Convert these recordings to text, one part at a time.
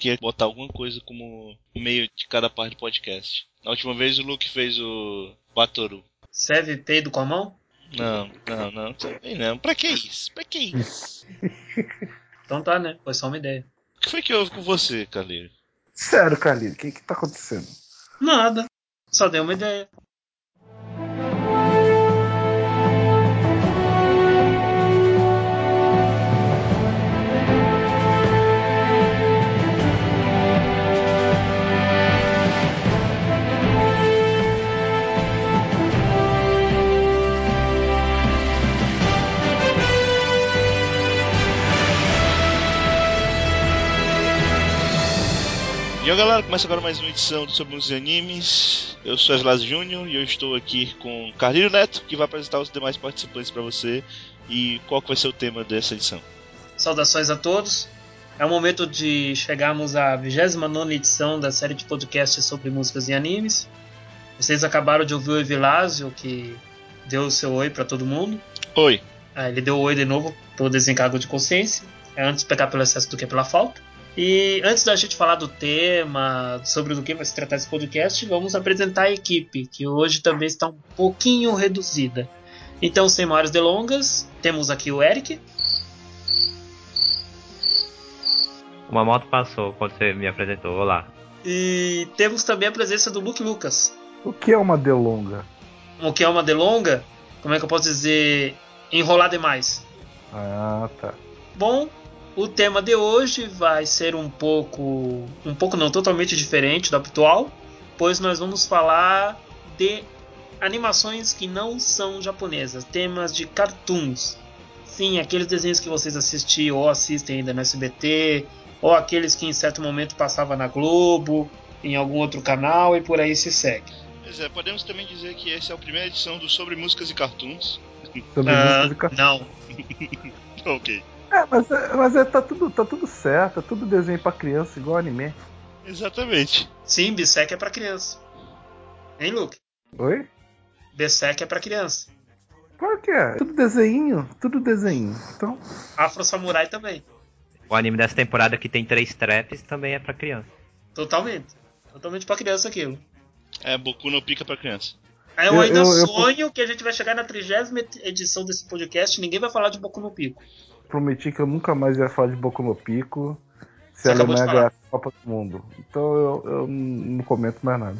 que botar alguma coisa como meio de cada parte do podcast. Na última vez o Luke fez o Batoru. Serve peido com a mão? Não, também não. Pra que isso? Então tá, né? Foi só uma ideia. O que foi que houve com você, Carleiro? Sério, Carlinhos, o que tá acontecendo? Nada. Só dei uma ideia. E aí galera, começa agora mais uma edição do Sobre Músicos e Animes. Eu sou Aslas Júnior e eu estou aqui com Carlinho Neto, que vai apresentar os demais participantes para você. E qual que vai ser o tema dessa edição? Saudações a todos. É o momento de chegarmos à 29ª edição da série de podcasts sobre músicas e animes. Vocês acabaram de ouvir o Evilásio, que deu o seu oi para todo mundo. Oi. Ele deu o oi de novo pelo desencargo de consciência. É antes pecar pelo excesso do que pela falta. E antes da gente falar do tema, sobre do que vai se tratar esse podcast, vamos apresentar a equipe, que hoje também está um pouquinho reduzida. Então, sem maiores delongas, temos aqui o Eric. Uma moto passou quando você me apresentou, olá. E temos também a presença do Luke Lucas. O que é uma delonga? O que é uma delonga? Como é que eu posso dizer? Enrolar demais. Ah, tá. Bom, o tema de hoje vai ser um pouco não, totalmente diferente do habitual, pois nós vamos falar de animações que não são japonesas, temas de cartoons. Sim, aqueles desenhos que vocês assistiam ou assistem ainda no SBT, ou aqueles que em certo momento passava na Globo, em algum outro canal e por aí se segue. Pois é, podemos também dizer que essa é a primeira edição do Sobre Músicas e Cartoons. Sobre músicas e cartoons. Não. Ok. Mas tá tudo certo, é tudo desenho pra criança, igual anime. Exatamente. Sim, Bisec é pra criança. Hein, Luke? Oi? Bisec é pra criança. Claro que é. Tudo desenho. Então. Afro Samurai também. O anime dessa temporada que tem 3 traps também é pra criança. Totalmente pra criança aquilo. É, Boku no Pica pra criança. Eu ainda sonho que a gente vai chegar na 30ª edição desse podcast e ninguém vai falar de Boku no Pico. Prometi que eu nunca mais ia falar de Boku no Pico se Você a acabou de Alemanha falar. ganhar a Copa do Mundo. Então eu não comento mais nada.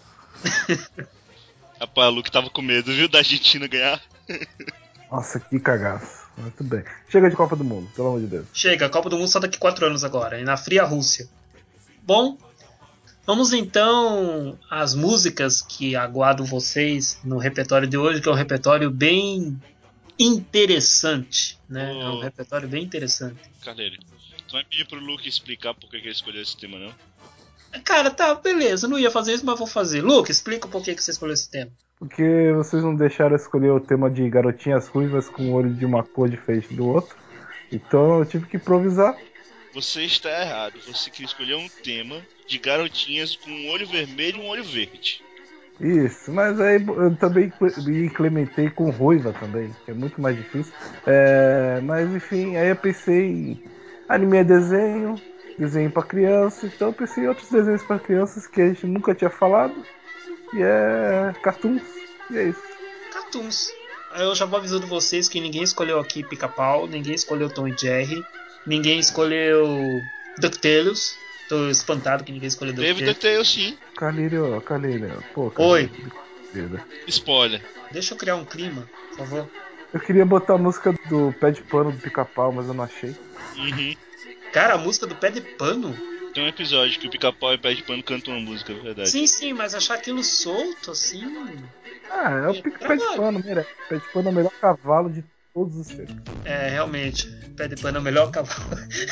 Rapaz, o Luke tava com medo, viu, da Argentina ganhar. Nossa, que cagaço. Mas tudo bem. Chega de Copa do Mundo, pelo amor de Deus. Chega, a Copa do Mundo só daqui 4 anos agora, e na fria Rússia. Bom, vamos então às músicas que aguardam vocês no repertório de hoje, que é um repertório bem interessante, né? É um repertório bem interessante. Carleiro, tu vai pedir pro Luke explicar por que ele escolheu esse tema, não? Cara, tá, beleza, não ia fazer isso, mas vou fazer. Luke, explica por que você escolheu esse tema. Porque vocês não deixaram escolher o tema de garotinhas ruivas com o olho de uma cor diferente do outro. Então eu tive que improvisar. Você está errado. Você queria escolher um tema de garotinhas com um olho vermelho e um olho verde. Isso, mas aí eu também me incrementei com ruiva também, que é muito mais difícil. Mas enfim, aí eu pensei em anime é desenho pra criança, então eu pensei em outros desenhos pra crianças que a gente nunca tinha falado, e é cartoons, e é isso. Cartoons. Eu já vou avisando vocês que ninguém escolheu aqui Pica-Pau, ninguém escolheu Tom e Jerry, ninguém escolheu DuckTales. Tô espantado que ninguém escolheu Teve DuckTales. DuckTales sim. Carneiro, pô, Oi, Spoiler. deixa eu criar um clima, por favor. eu queria botar a música do Pé de Pano do Pica-Pau, mas eu não achei. Uhum. Cara, a música do Pé de Pano? Tem um episódio que o Pica-Pau e o Pé de Pano cantam uma música, é verdade. Sim, mas achar aquilo solto assim. É o Pé de Pano, merece. Pé de Pano é o melhor cavalo de todos os tempos. É, realmente, Pé de Pano é o melhor cavalo.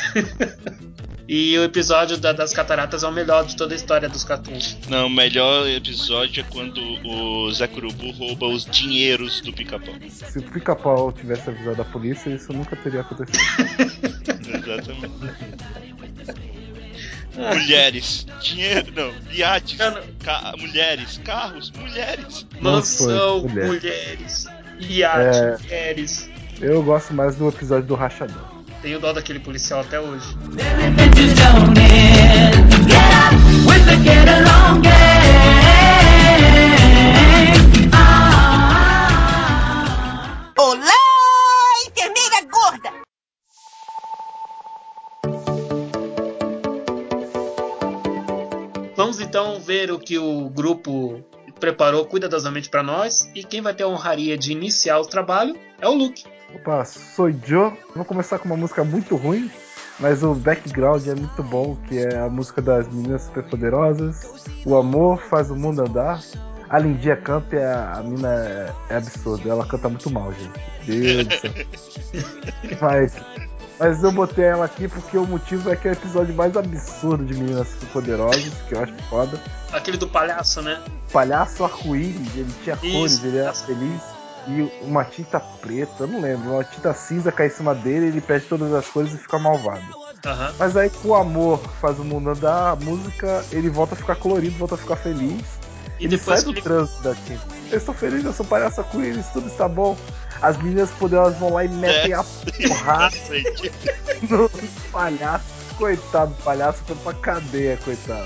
E o episódio das cataratas é o melhor de toda a história dos cartoons. Não, o melhor episódio é quando o Zé Curubu rouba os dinheiros do Pica-Pau. Se o Pica-Pau tivesse avisado a polícia, isso nunca teria acontecido. Exatamente. Mulheres, dinheiro, não, iates, mulheres, carros, mulheres. Mansão, mulheres, iate, mulheres. Eu gosto mais do episódio do Rachador. Tenho dó daquele policial até hoje. Vamos então ver o que o grupo preparou cuidadosamente para nós. E quem vai ter a honraria de iniciar o trabalho é o Luke. Opa, sou Joe. Vou começar com uma música muito ruim, mas o background é muito bom, que é a música das Meninas Superpoderosas. O amor faz o mundo andar. A Lindinha canta e a mina é absurda. Ela canta muito mal, gente. Deus do céu. Mas eu botei ela aqui porque o motivo é que é o episódio mais absurdo de Meninas Superpoderosas, que eu acho foda. Aquele do palhaço, né? Palhaço arco-íris, ele tinha cores, Isso. ele era feliz. E uma tinta preta, eu não lembro, uma tinta cinza cai em cima dele, ele perde todas as coisas e fica malvado. Uhum. Mas aí com o amor faz o mundo andar, a música, ele volta a ficar colorido, volta a ficar feliz. E ele depois sai do ele... trânsito da tinta. Eu estou feliz, eu sou palhaço arco-íris, tudo está bom. As meninas poderosas vão lá e metem a porrada no palhaço. Coitado do palhaço, foi pra cadeia, coitado.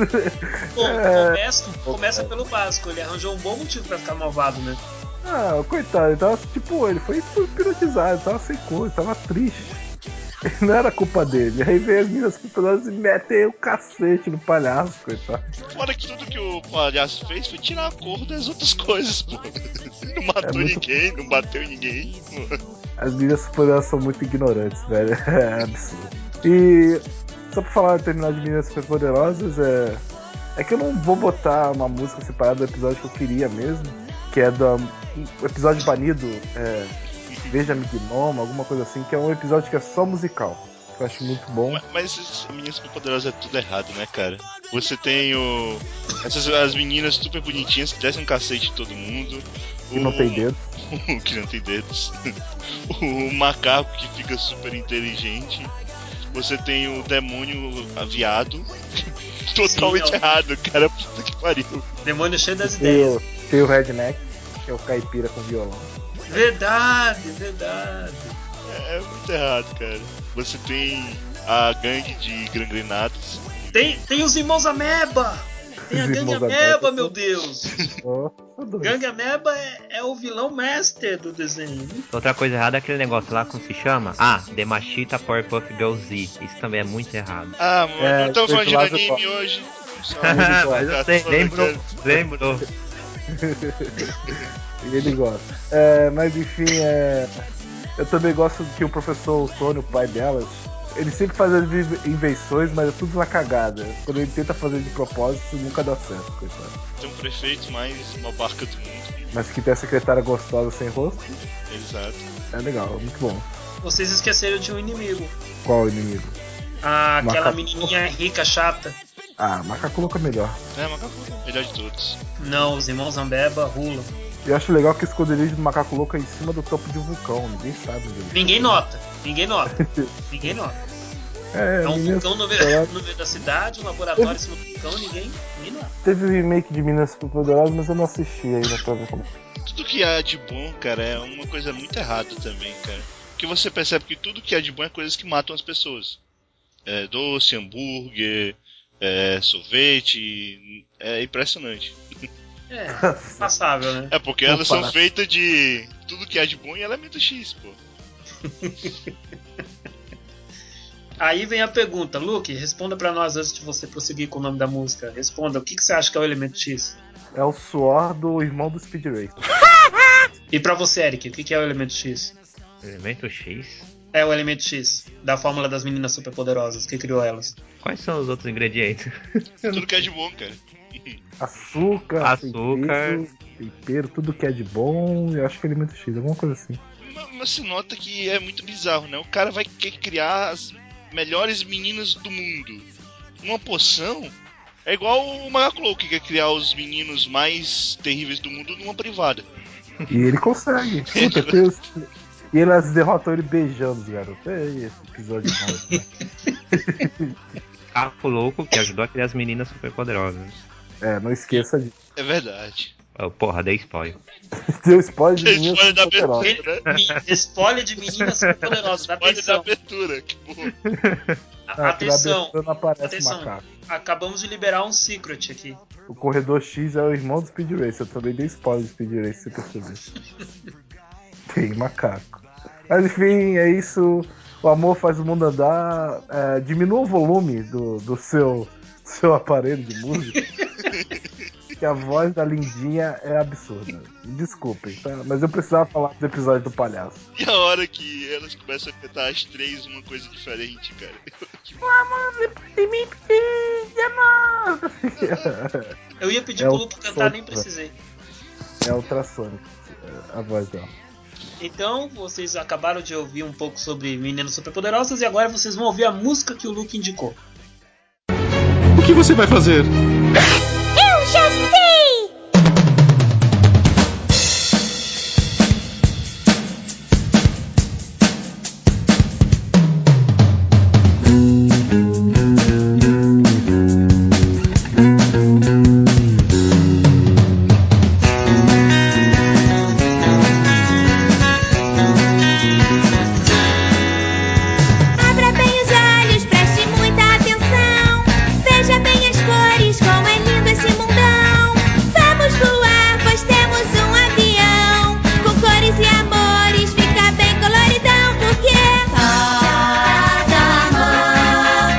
Bom, começa pelo básico, ele arranjou um bom motivo pra ficar malvado, né? Ah, coitado, ele tava, tipo, ele foi hipnotizado, ele tava sem cor, ele tava triste. Não era culpa dele. Aí vem as meninas poderosas e metem o cacete no palhaço, coitado. Fora que tudo que o palhaço fez foi tirar a cor das outras coisas, pô. Não matou ninguém, não bateu ninguém, pô. As meninas poderosas são muito ignorantes, velho. É absurdo. E só pra falar, terminar de Meninas Superpoderosas, é que eu não vou botar uma música separada do episódio que eu queria mesmo, que é do episódio banido, Veja-me Gnoma, alguma coisa assim, que é um episódio que é só musical. Que eu acho muito bom. Mas Meninas Superpoderosas é tudo errado, né, cara? Você tem as meninas super bonitinhas que descem um cacete em todo mundo. Que não tem dedo. Que não tem dedos. O macaco que fica super inteligente. Você tem o demônio aviado. Totalmente errado, cara. Puta que pariu. Demônio cheio das ideias. Tem o Redneck, que é o caipira com violão. Verdade. É muito errado, cara. Você tem a gangue de gangrenados. Tem os irmãos Ameba! Tem a gangue Ameba, meu Deus! Gangue Ameba é o vilão master do desenho. Outra coisa errada é aquele negócio lá, como se chama? The Machita Powerpuff Girls Z. Isso também é muito errado. Ah, mano, não estamos falando de anime hoje. Mas eu sei, lembrou. E ele gosta. Mas enfim, eu também gosto que o professor Tony, o pai delas, ele sempre faz as invenções, mas é tudo na cagada. Quando ele tenta fazer de propósito, nunca dá certo, coitado. Tem um prefeito mais uma barca do mundo. Mas que tem a secretária gostosa sem rosto. Exato. É legal, é muito bom. Vocês esqueceram de um inimigo. Qual inimigo? Aquela menininha rica, chata. Macaco Louco é melhor. Macaco Louco é o melhor de todos. Não, os irmãos Ambeba rulam. Eu acho legal que o esconderijo do Macaco Louco é em cima do topo de um vulcão. Ninguém sabe. Ninguém nota. É um vulcão no meio da cidade, um laboratório em cima do vulcão, ninguém nota. Teve o remake de Meninas Superpoderosas, mas eu não assisti ainda pra ver como. Tudo que há de bom, cara, é uma coisa muito errada também, cara. Porque você percebe que tudo que há de bom é coisas que matam as pessoas. Doce, hambúrguer, sorvete. É impressionante. Passável, né? É porque elas são feitas de tudo que há de bom e elemento X, pô. Aí vem a pergunta, Luke, responda pra nós antes de você prosseguir com o nome da música. Responda, o que você acha que é o elemento X? É o suor do irmão do Speed Racer. E pra você, Eric, o que é o elemento X? Elemento X? É o elemento X, da fórmula das meninas superpoderosas, que criou elas. Quais são os outros ingredientes? Tudo que é de bom, cara. Açúcar. Tempero, tudo que é de bom, eu acho que é elemento X, alguma coisa assim. Mas se nota que é muito bizarro, né? O cara vai querer criar as melhores meninas do mundo. Uma poção é igual o Macaco Louco que quer criar os meninos mais terríveis do mundo numa privada. E ele consegue. Puta, e elas derrotam ele beijando, garoto. É esse episódio mais, né? Macaco Louco que ajudou a criar as meninas superpoderosas. Não esqueça disso. É verdade. Porra, dei spoiler. Deu spoiler de meninas superpoderosas, né? Spoiler de meninas superpoderosas. Spoiler da abertura, que porra. Atenção. Não aparece macaco. Acabamos de liberar um secret aqui. O corredor X é o irmão do Speed Racer. Eu também dei spoiler do Speed Racer, se você perceber. Tem macaco. Mas enfim, é isso. O amor faz o mundo andar. Diminua o volume do seu aparelho de música. Que a voz da Lindinha é absurda. Desculpem, tá? Mas eu precisava falar dos episódios do palhaço. E a hora que elas começam a cantar as três uma coisa diferente, cara. Eu ia pedir pro Luke cantar, nem precisei. É ultrassônico a voz dela. Então, vocês acabaram de ouvir um pouco sobre Meninas Superpoderosas e agora vocês vão ouvir a música que o Luke indicou. O que você vai fazer? Eu já sei! Abra bem os olhos, preste muita atenção. Veja bem as cores, como é lindo esse mundão. Vamos voar, pois temos um avião. Com cores e amores, fica bem coloridão. Porque só amor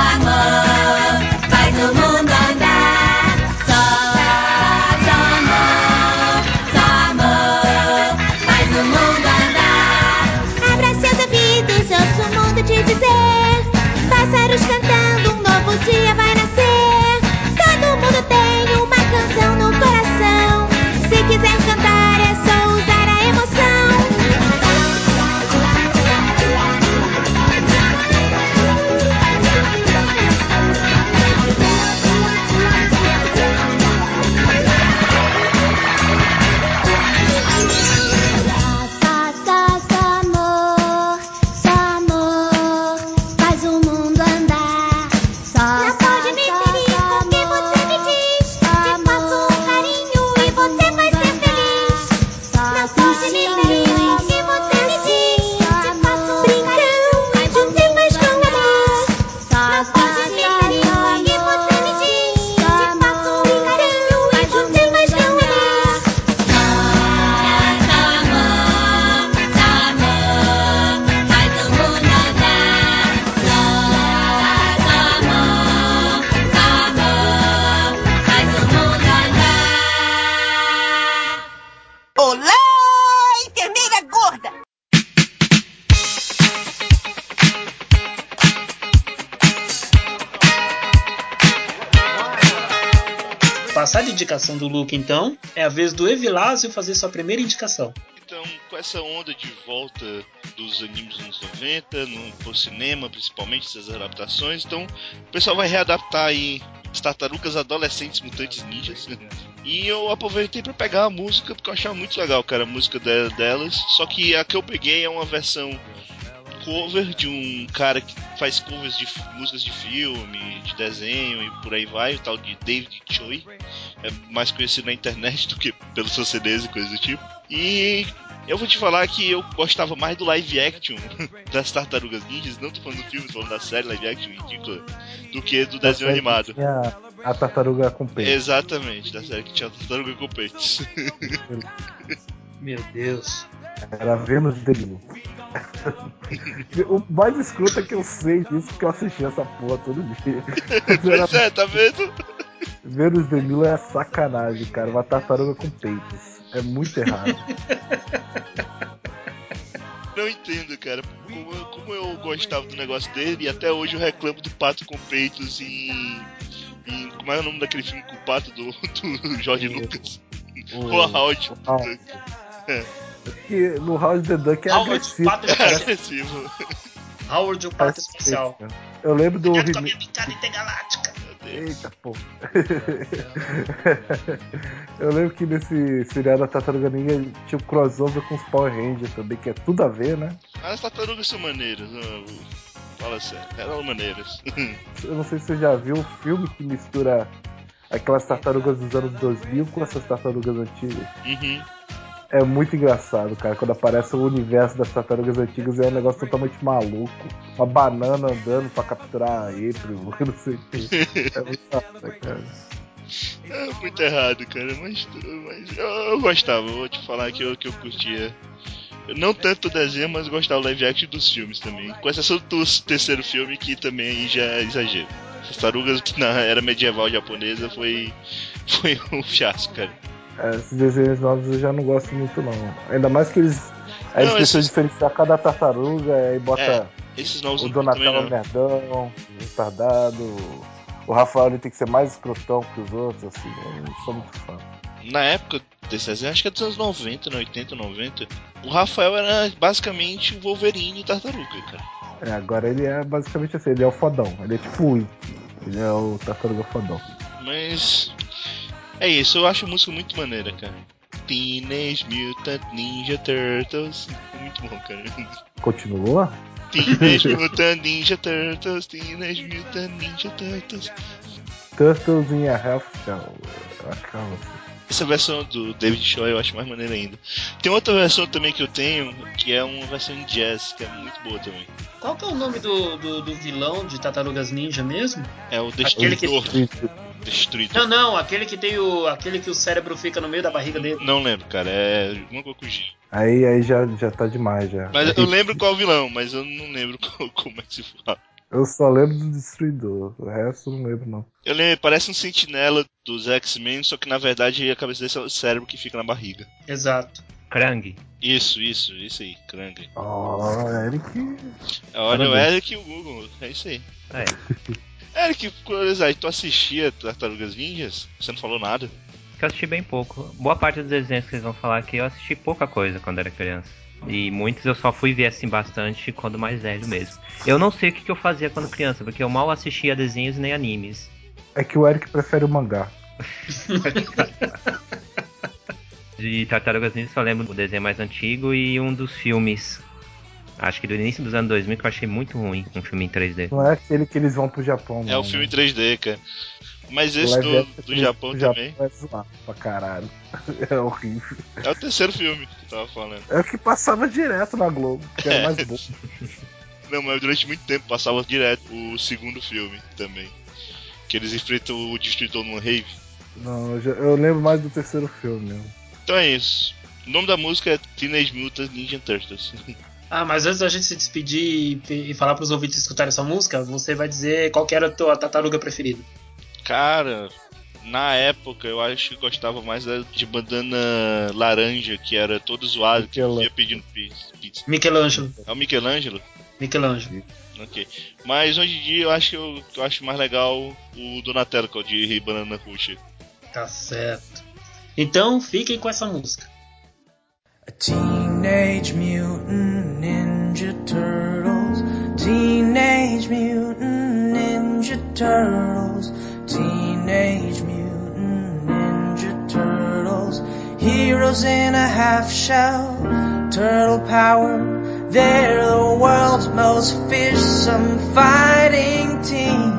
faz o mundo andar. Só amor faz o mundo andar. Abra seus ouvidos, ouça o mundo te dizer. Pássaros cantando, um novo dia vai nascer. Todo mundo tem uma canção no coração. Se quiser cantar é só usar a emoção. Só amor faz o mundo andar. Não pode me ferir com o que você me diz. Te faço um carinho e você vai ser feliz. Não pode me ferir com o que você me diz. Te faço um brincão e você faz com amor. Não pode me ferir com o que você me diz. Te faço um carinho e você faz com amor. Só amor faz o mundo andar. Só amor faz o mundo andar. Olá, enfermeira gorda! Passar de indicação do Luke, então, é a vez do Evilásio fazer sua primeira indicação. Então, com essa onda de volta dos animes dos anos 90, pro cinema, principalmente, essas adaptações, então o pessoal vai readaptar aí as Tartarugas Adolescentes Mutantes Ninjas. E eu aproveitei pra pegar a música, porque eu achava muito legal, cara, a música delas. Só que a que eu peguei é uma versão cover de um cara que faz covers de músicas de filme, de desenho e por aí vai, o tal de David Choi. É mais conhecido na internet do que pelos seus CDs e coisas do tipo. E eu vou te falar que eu gostava mais do live action das Tartarugas Ninjas, não tô falando do filme, tô falando da série live action ridícula, do que do desenho animado. Tinha a tartaruga com peito. Exatamente, da série que tinha a Tartaruga com peitos. Meu Deus. Era Vênus de Milo. O mais escroto é que eu sei disso porque eu assisti essa porra todo dia. Pois é, tá vendo? Vênus de Milo é sacanagem, cara. Uma tartaruga com peitos. É muito errado. Não entendo, cara. Como eu gostava do negócio dele e até hoje eu reclamo do Pato com peitos em como é o nome daquele filme com o Pato do Jorge Lucas? O Howard. Porque no Howard the Duck é Howard, agressivo. Pato É agressivo. Howard, o Pato Especial. Eu lembro do Cuidado com a minha picada intergaláctica. Eita, pô. Eu lembro que nesse seriado da Tartaruga Ninja tinha um crossover com os Power Rangers também, que é tudo a ver, né? As tartarugas são maneiras, fala sério, eram maneiras. Eu não sei se você já viu um filme que mistura aquelas tartarugas dos anos 2000 com essas tartarugas antigas. Uhum. É muito engraçado, cara. Quando aparece o universo das tartarugas antigas é um negócio totalmente maluco. Uma banana andando pra capturar a April, não sei o que. É muito massa, cara. É muito errado, cara, mas eu gostava, vou te falar que eu curtia Não tanto do desenho, mas gostava do live action dos filmes também. Com exceção do terceiro filme, que também aí já é exagero. Tartarugas na era medieval japonesa foi um fiasco, cara. Esses desenhos novos eu já não gosto muito, não. Ainda mais que eles precisam diferenciar cada tartaruga, aí bota esses novos o Donatello nerdão, retardado. O Rafael ele tem que ser mais escrotão que os outros, assim. Eu não sou muito fã. Na época desse desenho, acho que é dos anos 90, 80, 90, o Rafael era basicamente o Wolverine tartaruga, cara. Agora ele é basicamente assim, ele é o fodão. Ele é tipo o Wiki. Ele é o tartaruga fodão. Mas é isso, eu acho a música muito maneira, cara. Teenage Mutant Ninja Turtles. Muito bom, cara. Continua? Teenage Mutant Ninja Turtles, Teenage Mutant Ninja Turtles. Turtles in a Half Shell. Acaba assim. Essa versão do David Shaw eu acho mais maneira ainda. Tem outra versão também que eu tenho, que é uma versão em jazz, que é muito boa também. Qual que é o nome do vilão de Tartarugas Ninja mesmo? É o Destruidor. Destruidor. Não, aquele que o cérebro fica no meio da barriga dele. Não lembro, cara, é uma Gokuji. Aí já tá demais já. Mas eu lembro qual vilão, mas eu não lembro como é que se fala. Eu só lembro do Destruidor, o resto eu não lembro não. Eu lembro, parece um sentinela dos X-Men, só que na verdade a cabeça desse é o cérebro que fica na barriga. Exato. Krang. Isso aí, Krang. Eric. Olha o Eric e o Google, é isso aí. Eric, curiosidade, tu assistia Tartarugas Ninjas? Você não falou nada? Eu assisti bem pouco. Boa parte dos desenhos que vocês vão falar aqui eu assisti pouca coisa quando era criança. E muitos eu só fui ver assim bastante quando mais velho mesmo. Eu não sei o que eu fazia quando criança, porque eu mal assistia desenhos nem animes. É que o Eric prefere o mangá. De Tartarugas Ninja só lembro do desenho mais antigo e um dos filmes, acho que do início dos anos 2000, que eu achei muito ruim, um filme em 3D. Não é aquele que eles vão pro Japão, É o filme 3D, cara. Mas esse do Japão também. É zoado pra caralho. É horrível. É o terceiro filme que eu tava falando. É o que passava direto na Globo, que era mais bom. Não, mas durante muito tempo passava direto o segundo filme também. Que eles enfrentam o Destruidor numa rave. Não, eu lembro mais do terceiro filme mesmo. Então é isso. O nome da música é Teenage Mutant Ninja Turtles. Mas antes da gente se despedir e falar pros ouvintes escutarem essa música, você vai dizer qual que era a tua tartaruga preferida. Cara, na época eu acho que gostava mais de bandana laranja, que era todo zoado, que ia pedindo pizza. Michelangelo. É o Michelangelo? Michelangelo. Ok. Mas hoje em dia eu acho mais legal o Donatello, que é o de banana roxa. Tá certo. Então fiquem com essa música. A Teenage Mutant Ninja Turtles, Teenage Mutant Ninja Turtles, Teenage Mutant Ninja Turtles, heroes in a half shell, turtle power, they're the world's most fearsome fighting team.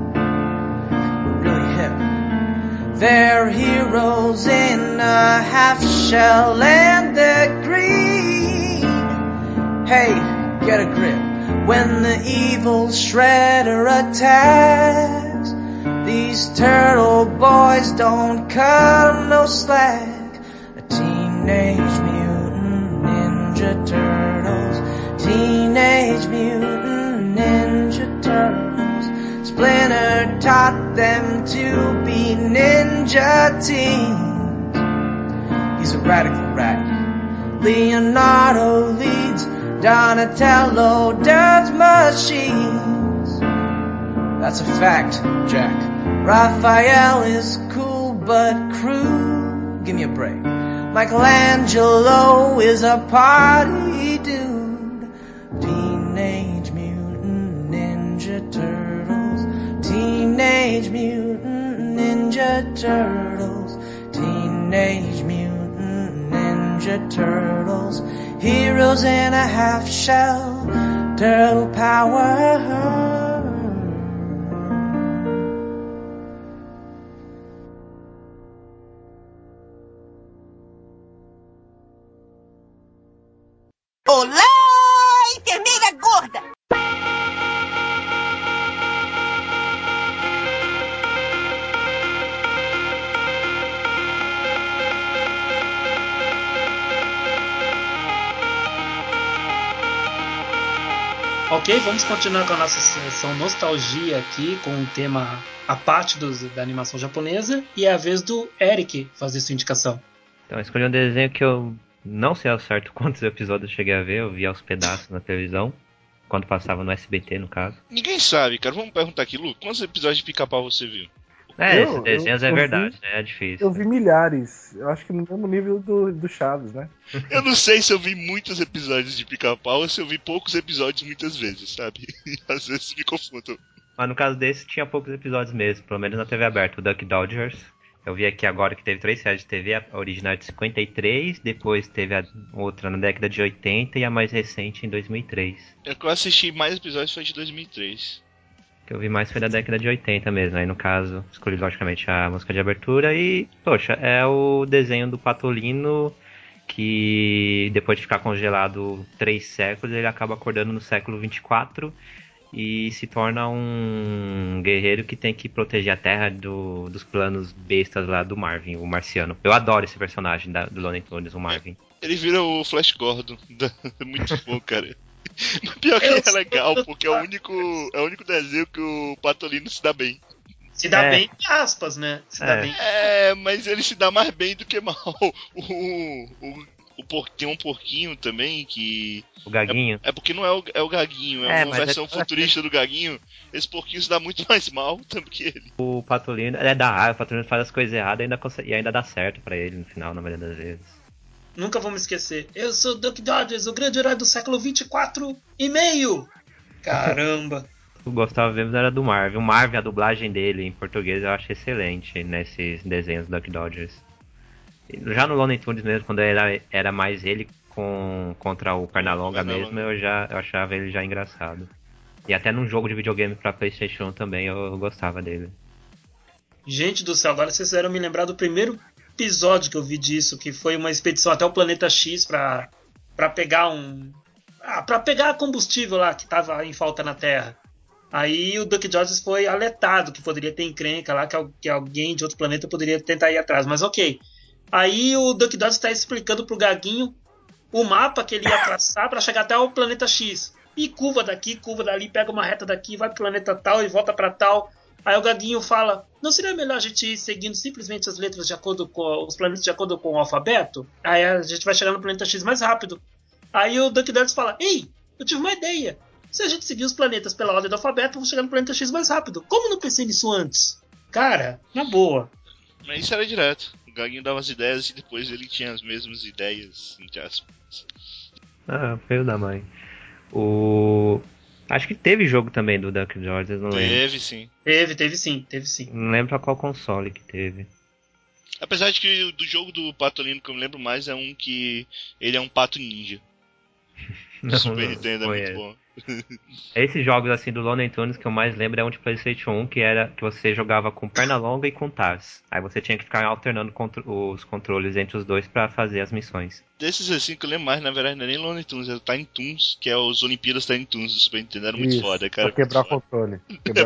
Really hip. They're heroes in a half shell and they're green. Hey, get a grip. When the evil shredder attacks, these turtle boys don't cut 'em no slack. A Teenage Mutant Ninja Turtles, Teenage Mutant Ninja Turtles. Splinter taught them to be ninja teens. He's a radical rat. Leonardo leads, Donatello does machines. That's a fact, Jack. Raphael is cool but crude. Give me a break. Michelangelo is a party dude. Teenage Mutant Ninja Turtles, Teenage Mutant Ninja Turtles, Teenage Mutant Ninja Turtles, heroes in a half shell, turtle power. Olá, enfermeira gorda! Ok, vamos continuar com a nossa sessão nostalgia aqui, com o tema a parte da animação japonesa, e é a vez do Eric fazer sua indicação. Então, eu escolhi um desenho que eu não sei ao certo quantos episódios eu cheguei a ver, eu vi aos pedaços na televisão, quando passava no SBT, no caso. Ninguém sabe, cara. Vamos perguntar aqui, Lu, quantos episódios de Pica-Pau você viu? Esses desenhos é verdade, né? É difícil. Eu vi milhares. Eu acho que no mesmo nível do Chaves, né? Eu não sei se eu vi muitos episódios de Pica-Pau ou se eu vi poucos episódios muitas vezes, sabe? Às vezes me confundo. Mas no caso desse tinha poucos episódios mesmo, pelo menos na TV aberta. O Duck Dodgers, eu vi aqui agora que teve 3 séries de TV, a original de 53, depois teve a outra na década de 80 e a mais recente em 2003. É que eu assisti mais episódios foi de 2003. O que eu vi mais foi da década de 80 mesmo, aí no caso escolhi logicamente a música de abertura e, poxa, é o desenho do Patolino que depois de ficar congelado 3 séculos, ele acaba acordando no século 24 e se torna um guerreiro que tem que proteger a Terra dos planos bestas lá do Marvin, o Marciano. Eu adoro esse personagem do Looney Tunes, o Marvin. Ele vira o Flash Gordon. É muito bom, cara. Pior que é legal, porque é o único desenho que o Patolino se dá bem. Se dá bem, aspas, né? Se dá bem. Mas ele se dá mais bem do que mal. Tem um porquinho também que... O Gaguinho? É porque não é o Gaguinho, é uma versão futurista do Gaguinho. Esse porquinho se dá muito mais mal do que ele. O Patolino, o Patolino faz as coisas erradas e ainda dá certo pra ele no final, na maioria das vezes. Nunca vou me esquecer. Eu sou Duck Dodgers, o grande herói do século 24 e meio. Caramba. Eu gostava mesmo era do Marvin. O Marvin, a dublagem dele em português eu acho excelente nesses desenhos do Duck Dodgers. Já no Looney Tunes mesmo, quando era mais ele contra o Pernalonga mesmo, eu achava ele já engraçado. E até num jogo de videogame pra PlayStation também eu gostava dele. Gente do céu, agora vocês fizeram me lembrar do primeiro episódio que eu vi disso, que foi uma expedição até o planeta X pra pegar pra pegar combustível lá que tava em falta na Terra. Aí o Duck Dodgers foi alertado que poderia ter encrenca lá, que alguém de outro planeta poderia tentar ir atrás, mas ok. Aí o Duck Dodgers está explicando pro Gaguinho o mapa que ele ia traçar para chegar até o planeta X. E curva daqui, curva dali, pega uma reta daqui, vai pro planeta tal e volta para tal. Aí o Gaguinho fala, não seria melhor a gente ir seguindo simplesmente as letras de acordo com os planetas de acordo com o alfabeto? Aí a gente vai chegar no planeta X mais rápido. Aí o Duck Dodgers fala, ei, eu tive uma ideia. Se a gente seguir os planetas pela ordem do alfabeto, vamos chegar no planeta X mais rápido. Como não pensei nisso antes? Cara, na boa. Mas isso era direto. O Gaguinho dava as ideias e depois ele tinha as mesmas ideias, entre aspas. Feio da mãe. Acho que teve jogo também do Duck Dodgers, não lembro. Teve sim. Teve sim. Não lembro pra qual console que teve. Apesar de que do jogo do Patolino que eu me lembro mais é um que ele é um pato ninja. Não, Super Nintendo é muito bom. Esses jogos assim do Looney Tunes que eu mais lembro é um de PlayStation 1 que você jogava com Pernalonga e com Taz. Aí você tinha que ficar alternando os controles entre os dois pra fazer as missões. Desses assim que eu lembro mais, na verdade, não é nem Looney Tunes, é o Tiny Toons, que é os Olimpíadas Tiny Toons do Super Nintendo. Era muito foda, cara. Pra quebrar controle.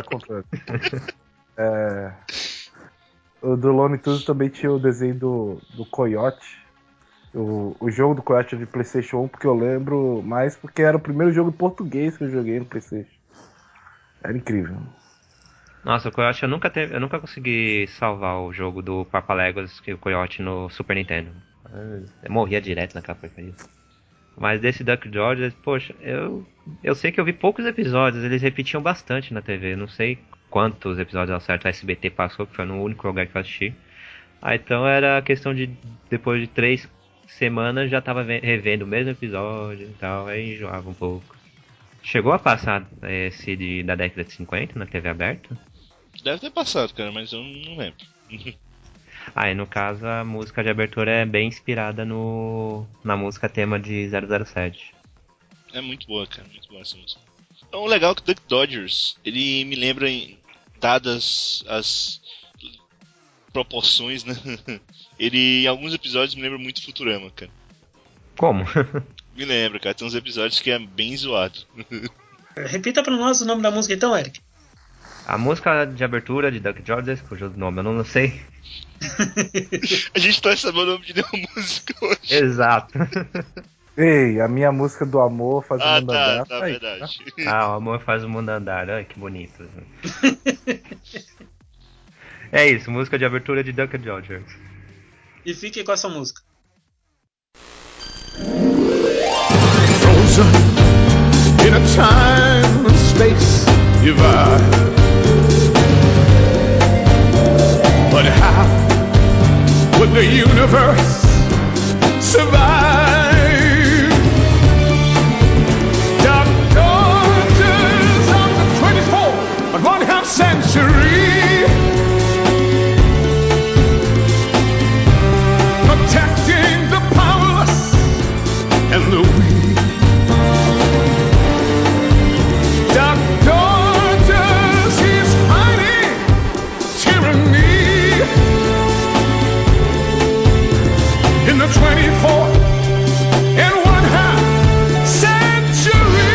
O do Looney Tunes também tinha o desenho do Coyote. O jogo do Coyote de PlayStation 1, porque eu lembro mais porque era o primeiro jogo em português que eu joguei no PlayStation. Era incrível. Nossa, o Coyote eu nunca consegui salvar o jogo do Papaléguas e o Coyote no Super Nintendo. Eu morria direto naquela porcaria. Mas desse Duck Dodgers, poxa, eu sei que eu vi poucos episódios, eles repetiam bastante na TV. Não sei quantos episódios ao certo a SBT passou, que foi no único lugar que eu assisti. Então era questão de, depois de 3 semanas, já tava revendo o mesmo episódio e tal, aí enjoava um pouco. Chegou a passar esse da década de 50 na TV aberta? Deve ter passado, cara, mas eu não lembro. E no caso a música de abertura é bem inspirada na música tema de 007. É muito boa, cara, muito boa essa música. Então, o legal é que o Duck Dodgers, ele me lembra, dadas as proporções, né? Ele, em alguns episódios, me lembra muito Futurama, cara. Como? Me lembra, cara. Tem uns episódios que é bem zoado. Repita pra nós o nome da música então, Eric. A música de abertura de Duck Dodgers, cujo nome eu não sei. A gente tá sabendo o nome de nenhuma música hoje. Exato. Ei, a minha música do amor faz o mundo andar. Tá, Aí, verdade. Ah, o amor faz o mundo andar. Ai, que bonito. É isso, música de abertura de Duncan Rogers. E fique com essa música. Frozen in a time and space divide. But how would the universe survive? Dark daughters of the 24th and 1/2 century, protecting the powerless and the weak. Dark daughters, he's fighting tyranny in the 24th and 1/2 century.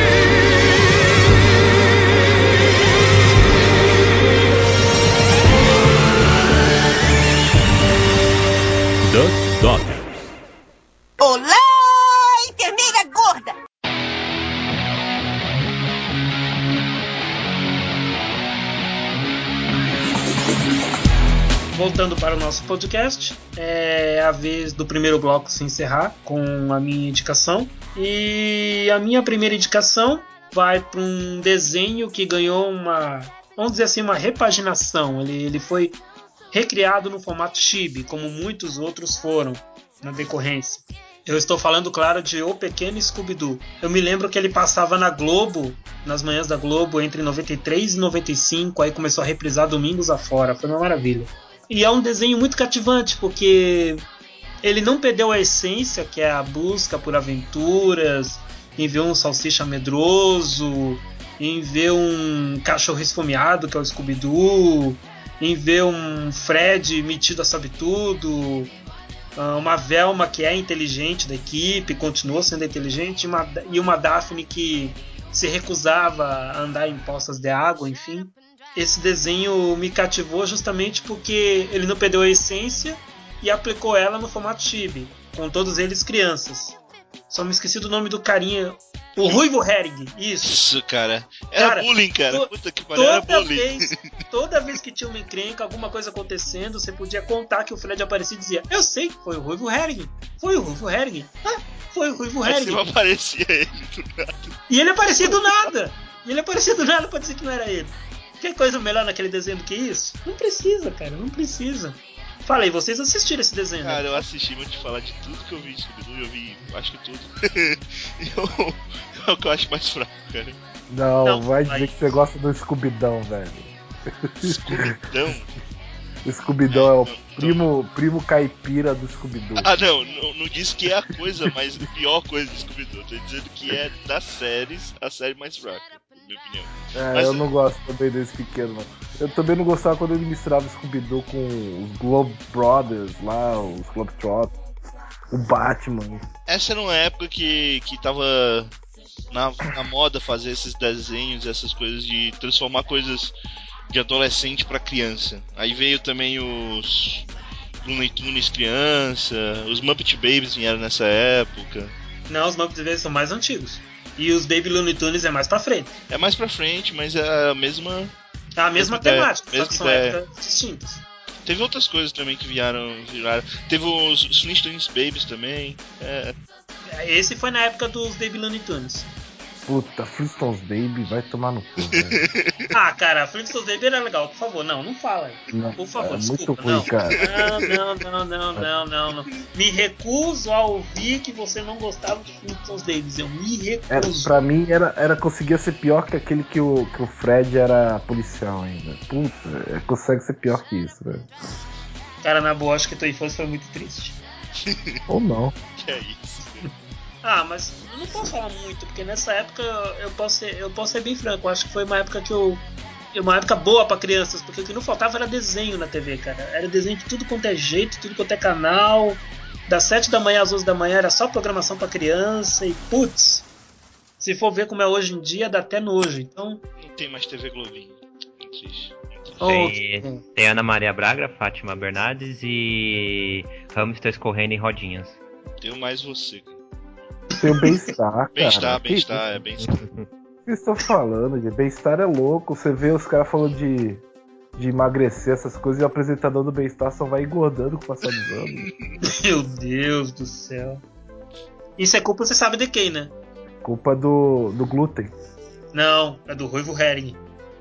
The Dodgers. Olá, enfermeira gorda! Voltando para o nosso podcast, é a vez do primeiro bloco se encerrar com a minha indicação. E a minha primeira indicação vai para um desenho que ganhou uma, vamos dizer assim, uma repaginação. Ele foi recriado no formato chibi, como muitos outros foram na decorrência. Eu estou falando, claro, de O Pequeno Scooby-Doo. Eu me lembro que ele passava na Globo, nas manhãs da Globo, entre 93 e 95, aí começou a reprisar domingos afora. Foi uma maravilha. E é um desenho muito cativante, porque ele não perdeu a essência, que é a busca por aventuras, em ver um salsicha medroso, em ver um cachorro esfomeado, que é o Scooby-Doo, em ver um Fred metido a sabe tudo, uma Velma que é inteligente da equipe, continuou sendo inteligente, e uma Daphne que se recusava a andar em poças de água, enfim. Esse desenho me cativou justamente porque ele não perdeu a essência e aplicou ela no formato chibi, com todos eles crianças. Só me esqueci do nome do carinha, o Ruivo Herring, isso. Isso, cara. Era bullying, cara. Puta que pariu, era bullying. Toda vez que tinha uma encrenca, alguma coisa acontecendo, você podia contar que o Fred aparecia e dizia: eu sei, foi o Ruivo Herring. Foi o Ruivo Herring. Ah, foi o Ruivo Herring. Aí aparecia ele do nada. E ele aparecia do nada. Pra dizer que não era ele. Que coisa melhor naquele desenho do que isso? Não precisa, cara, não precisa. Falei, vocês assistiram esse desenho, cara, né? Eu assisti, vou te falar de tudo que eu vi de Scooby-Doo, eu vi, acho que tudo. É o que eu acho mais fraco, cara. Não, vai dizer que você gosta do Scooby-Doo, velho. Scooby-Doo? O Scooby-Doo é o primo caipira do Scooby-Doo. Ah, não disse que é a coisa mais, a pior coisa do Scooby-Doo. Tô dizendo que é das séries, a série mais fraca, na minha opinião. Mas eu não gosto também desse pequeno, não. Eu também não gostava quando ele misturava o Scooby-Doo com os Globe Brothers lá, os Globetrotters, o Batman. Essa era uma época que tava na moda fazer esses desenhos, essas coisas de transformar coisas de adolescente pra criança. Aí veio também os Looney Tunes criança, os Muppet Babies vieram nessa época. Não, os Muppet Babies são mais antigos. E os Baby Looney Tunes é mais pra frente. É mais pra frente, mas é a mesma... A mesma temática, só que são ideia. épocas distintas. Teve outras coisas também que viraram. Teve os Flintstones Babies também. Esse foi na época dos Baby Looney Tunes. Puta, Flintstones Baby vai tomar no cu, velho. Ah, cara, Flintstones Baby era legal, por favor, não fala. Não, por favor, é desculpa, muito ruim, não. cara. Não. Me recuso a ouvir que você não gostava de Flintstones Babies. Eu me recuso. Pra mim era conseguia ser pior que aquele que o Fred era policial ainda. Puta, consegue ser pior que isso, velho. Cara, na boa, acho que tua infância foi muito triste. Ou não. Que é isso? Ah, mas eu não posso falar muito, porque nessa época eu posso ser bem franco. Eu acho que foi uma época uma época boa pra crianças, porque o que não faltava era desenho na TV, cara. Era desenho de tudo quanto é jeito, tudo quanto é canal. Das 7 da manhã às 11 da manhã era só programação pra criança. E putz, se for ver como é hoje em dia, dá até nojo. Então. Não tem mais TV Globinho. Não existe. Tem Ana Maria Braga, Fátima Bernardes e hamsters correndo em rodinhas. Tenho mais você, cara. Tem o Bem-Estar, cara. Bem-Estar, é Bem-Estar. O que vocês estão falando, de Bem-Estar é louco. Você vê os caras falando de emagrecer, essas coisas, e o apresentador do Bem-Estar só vai engordando com o passar dos anos. Meu Deus do céu. Isso é culpa, você sabe de quem, né? Culpa do glúten. Não, é do Ruivo Hering.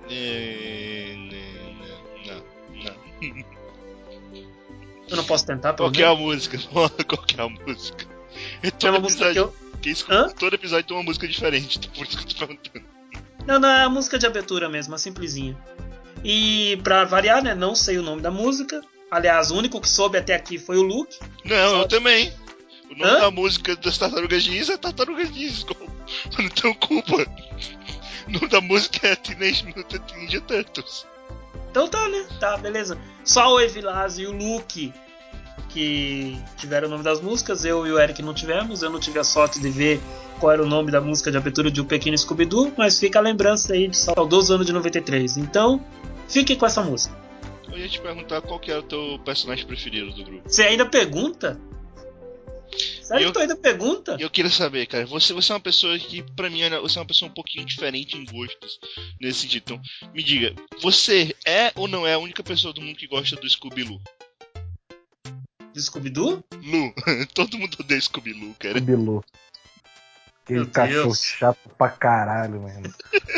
Não. Eu não posso tentar, pelo Qual que é menos? a música? Qual que é a música? É uma música que eu... Todo episódio tem uma música diferente, então por isso que eu tô perguntando. Não, é a música de abertura mesmo, a simplesinha. E pra variar, né, não sei o nome da música. Aliás, o único que soube até aqui foi o Luke. Não, eu também. O nome da música das Tartarugas Ninja é Tartarugas Ninja. Eu não tenho culpa. O nome da música é Teenage Mutant Ninja Turtles. Então tá, né? Tá, beleza. Só o Evilás e o Luke que tiveram o nome das músicas. Eu e o Eric não tivemos. Eu não tive a sorte de ver qual era o nome da música de abertura de O Pequeno Scooby-Doo, mas fica a lembrança aí de saudoso ano de 93. Então, fique com essa música. Eu ia te perguntar qual que era o teu personagem preferido do grupo. Você ainda pergunta? Sério que tu ainda pergunta? Eu queria saber, cara, você é uma pessoa que, pra mim, você é uma pessoa um pouquinho diferente em gostos nesse sentido. Então, me diga, você é ou não é a única pessoa do mundo que gosta do Scooby-Loo? Do Scooby-Doo? Lu. Todo mundo odeia Scooby-Loo, cara. Scooby-Loo. Aquele Meu cachorro Deus. chato pra caralho, mano.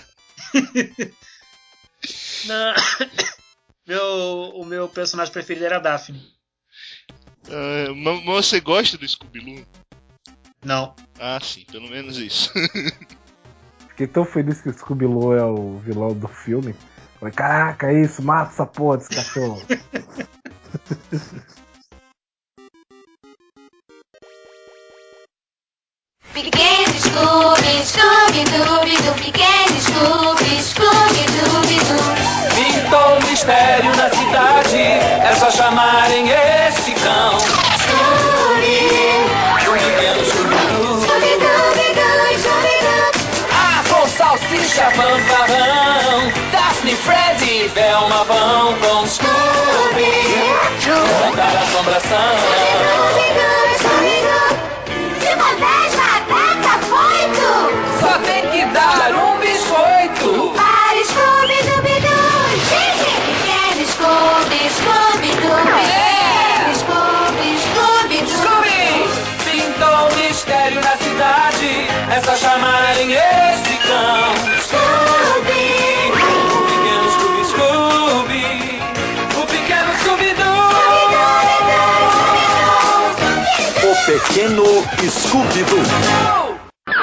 Não. O meu personagem preferido era a Daphne. Mas você gosta do Scooby-Loo? Não. Ah, sim, pelo menos isso. Fiquei tão feliz que o Scooby-Loo é o vilão do filme. Falei, caraca, é isso, mata essa porra desse cachorro. Pequeno Scooby, Scooby-Dooby-Doo. Pequeno Scooby, Scooby-Dooby-Doo. Pintou um mistério na cidade, é só chamarem esse cão. Scooby, O pequeno Scooby-Doo. Scooby-Dooby-Doo, Scooby-Doo. Ah, com salsicha, fanfarrão. Daphne, Freddy, Velma vão com Scooby. Levantar assombração. Scooby-Doo, Scooby-Doo. Se vocês batata foito, Só tem que dar um biscoito. para Scooby-Dooby-Doo. Pequeno Scooby, Scooby-Doo. Pequeno Scooby, Scooby-Doo. Scooby! Pintou um mistério na cidade, é só chamarem esse cão. Scooby, O pequeno Scooby-Scooby. O pequeno Scooby-Doo. O Pequeno Scooby-Doo.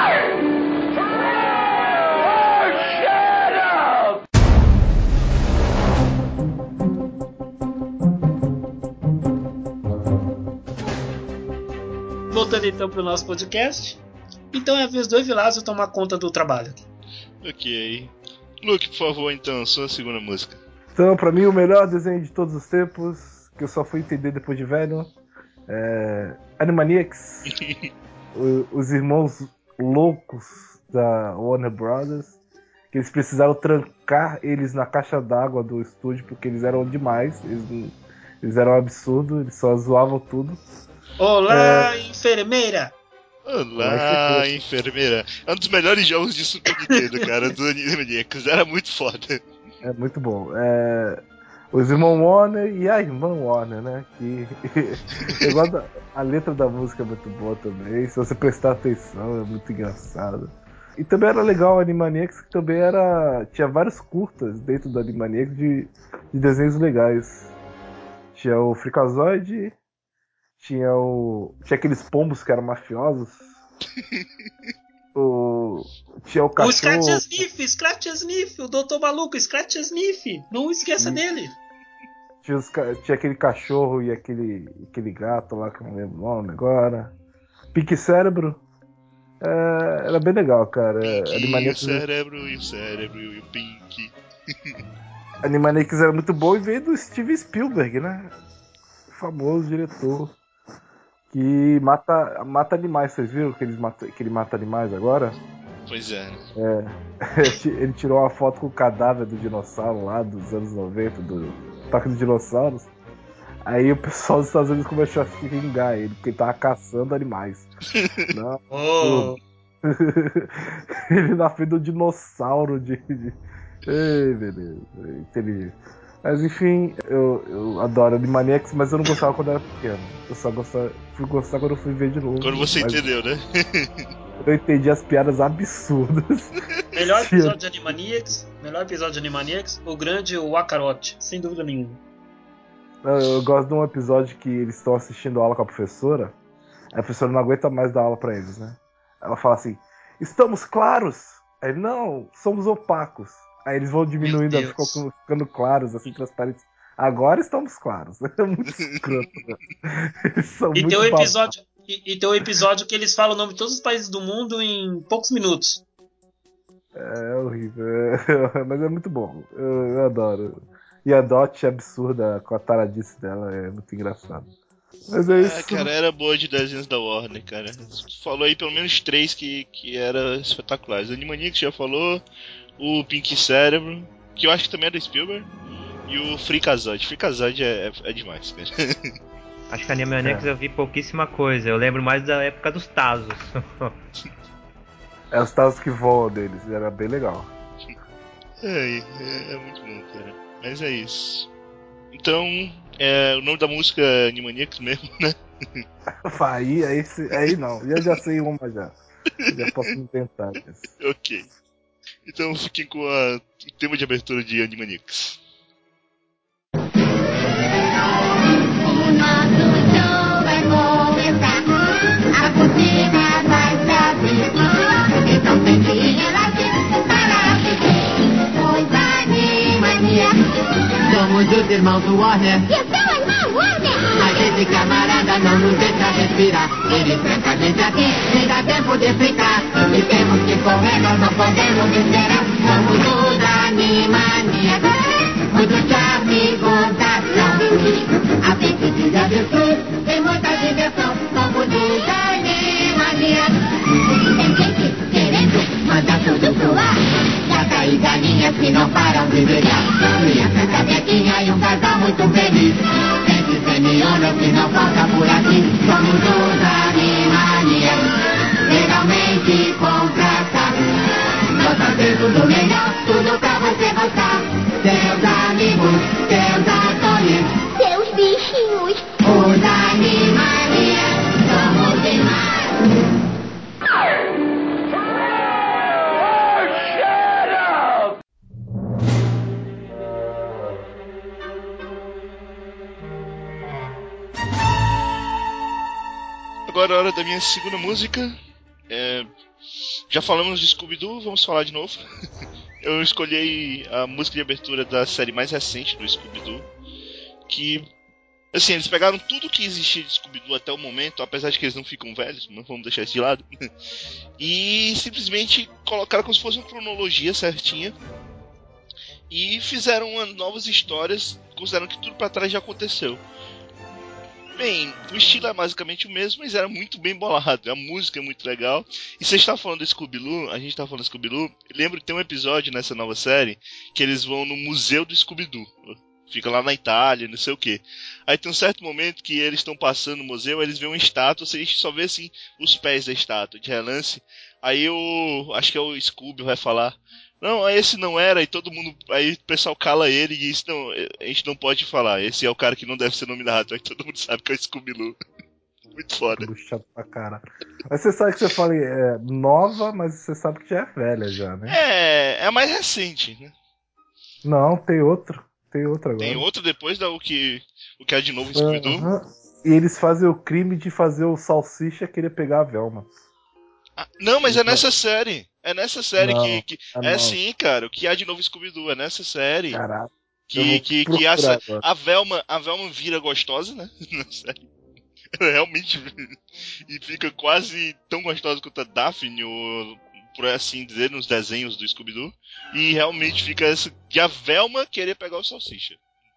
Voltando então pro nosso podcast. Então é a vez do Evilásio tomar conta do trabalho. Ok. Luke, por favor, então, sua segunda música. Então, pra mim, o melhor desenho de todos os tempos, que eu só fui entender depois de velho, é Animaniacs. Os irmãos loucos da Warner Brothers, que eles precisaram trancar eles na caixa d'água do estúdio porque eles eram demais, eles eram um absurdo, eles só zoavam tudo. Olá, enfermeira! Olá, enfermeira. É um dos melhores jogos de Super Nintendo, cara, do Animaniacs. Era muito foda. É muito bom. Os irmãos Warner e a irmã Warner, né? Que eu gosto a letra da música é muito boa também. Se você prestar atenção, é muito engraçado. E também era legal o Animaniacs, que também tinha vários curtas dentro do Animaniacs de desenhos legais. Tinha o Freakazoid, tinha aqueles pombos que eram mafiosos. Tinha o O cachorro. Scratch Sniff, o Doutor Maluco, Scratch Sniff. Não esqueça dele. Tinha aquele cachorro e aquele gato lá, que eu não lembro o nome agora. Pink Cérebro. Era bem legal, cara. Animaniacs, o cérebro e o Pink. Animaniacs era muito bom e veio do Steven Spielberg, né? O famoso diretor. Que mata animais. Vocês viram que ele mata animais agora? Pois é. Ele tirou uma foto com o cadáver do dinossauro lá dos anos 90, do Parque dos Dinossauros. Aí o pessoal dos Estados Unidos começou a xingar ele, porque ele tava caçando animais. Não. Oh. Ele na frente do dinossauro Ei, beleza. Inteligente. Mas enfim, eu adoro Animaniacs, mas eu não gostava quando era pequeno. Eu só fui gostar quando eu fui ver de novo. Quando você entendeu, né? Eu entendi as piadas absurdas. Melhor episódio de Animaniacs, o grande Wakarote, sem dúvida nenhuma. Eu gosto de um episódio que eles estão assistindo aula com a professora. A professora não aguenta mais dar aula pra eles, né? Ela fala assim: estamos claros? Aí, não, somos opacos. Aí eles vão diminuindo, ficando claros, assim, transparentes. Agora estamos claros. É muito escroto, né? Eles são E muito tem um episódio que eles falam o nome de todos os países do mundo em poucos minutos. É horrível. Mas é muito bom. Eu adoro. E a Dot absurda com a taradice dela é muito engraçado. Mas é isso. Cara, era boa de desenhos da Warner, cara. Falou aí pelo menos 3 que eram espetaculares. O Animaniacs já falou, o Pink Cérebro, que eu acho que também é do Spielberg, e o Freakazoid. Freakazoid é demais, cara. Acho que a Animaniacs eu vi pouquíssima coisa. Eu lembro mais da época dos Tazos. É os Tazos que voam deles, era bem legal. É muito bom, cara. Mas é isso. Então, o nome da música é Animaniacs mesmo, né? Aí não, eu já sei uma já. Eu já posso inventar isso. Ok. Então fiquem com o tema de abertura de Animaniacs. O nosso show vai começar. A cortina vai se abrir. Então tem que relaxar para assistir os Animaniacs. Somos os irmãos do Warner. Eu sou a irmã Warner. Mas esse camarada não nos deixa respirar. Ele tranca a gente aqui, nem dá tempo de explicar. E temos que correr, nós não podemos esperar. Somos os Animaniacs. Muito charme e gozação. Apetite de avestruz, tem muita diversão. Somos os Animaniacs. Tem gente querendo Manda tudo pro ar. Gata e galinhas que não param de brigar. Criança cabequinha e um casal muito feliz. Gente semiona que não falta por aqui. Somos os Animaniacs, legalmente contratados. Nós fazemos o melhor, tudo pra você gostar. Seus amigos, seus atores, seus bichinhos. os Animaniacs, somos demais. Agora é a hora da minha segunda música. Já falamos de Scooby-Doo, vamos falar de novo. Eu escolhi a música de abertura da série mais recente do Scooby-Doo. Que, assim, eles pegaram tudo que existia de Scooby-Doo até o momento, apesar de que eles não ficam velhos, não vamos deixar isso de lado. E simplesmente colocaram como se fosse uma cronologia certinha. E fizeram novas histórias, considerando que tudo pra trás já aconteceu. Bem, o estilo é basicamente o mesmo, mas era muito bem bolado. A música é muito legal. E você está falando do Scooby-Doo, a gente está falando do Scooby-Doo. Lembro que tem um episódio nessa nova série que eles vão no museu do Scooby-Doo. Fica lá na Itália, não sei o que. Aí tem um certo momento que eles estão passando no museu, eles veem uma estátua, você só vê assim os pés da estátua, de relance. Aí acho que é o Scooby vai falar: não, esse não era, e todo mundo. Aí o pessoal cala ele e diz: não, a gente não pode falar, esse é o cara que não deve ser nominado. Aí todo mundo sabe que é o Scooby-Doo. Muito foda. Chato pra cara. Mas você sabe que você fala nova, mas você sabe que já é velha já, né? É a mais recente, né? Não, tem outro. Tem outro agora. Tem outro depois o que é de novo em Scooby-Doo? E eles fazem o crime de fazer o Salsicha querer pegar a Velma. Não, mas é nessa série. É nessa série não, que é sim, cara. O que há de novo Scooby-Doo é nessa série. Caraca. Que a Velma vira gostosa, né? Na série. Ela realmente e fica quase tão gostosa quanto a Daphne, ou por assim dizer, nos desenhos do Scooby-Doo. E realmente fica essa de a Velma querer pegar o Salsicha.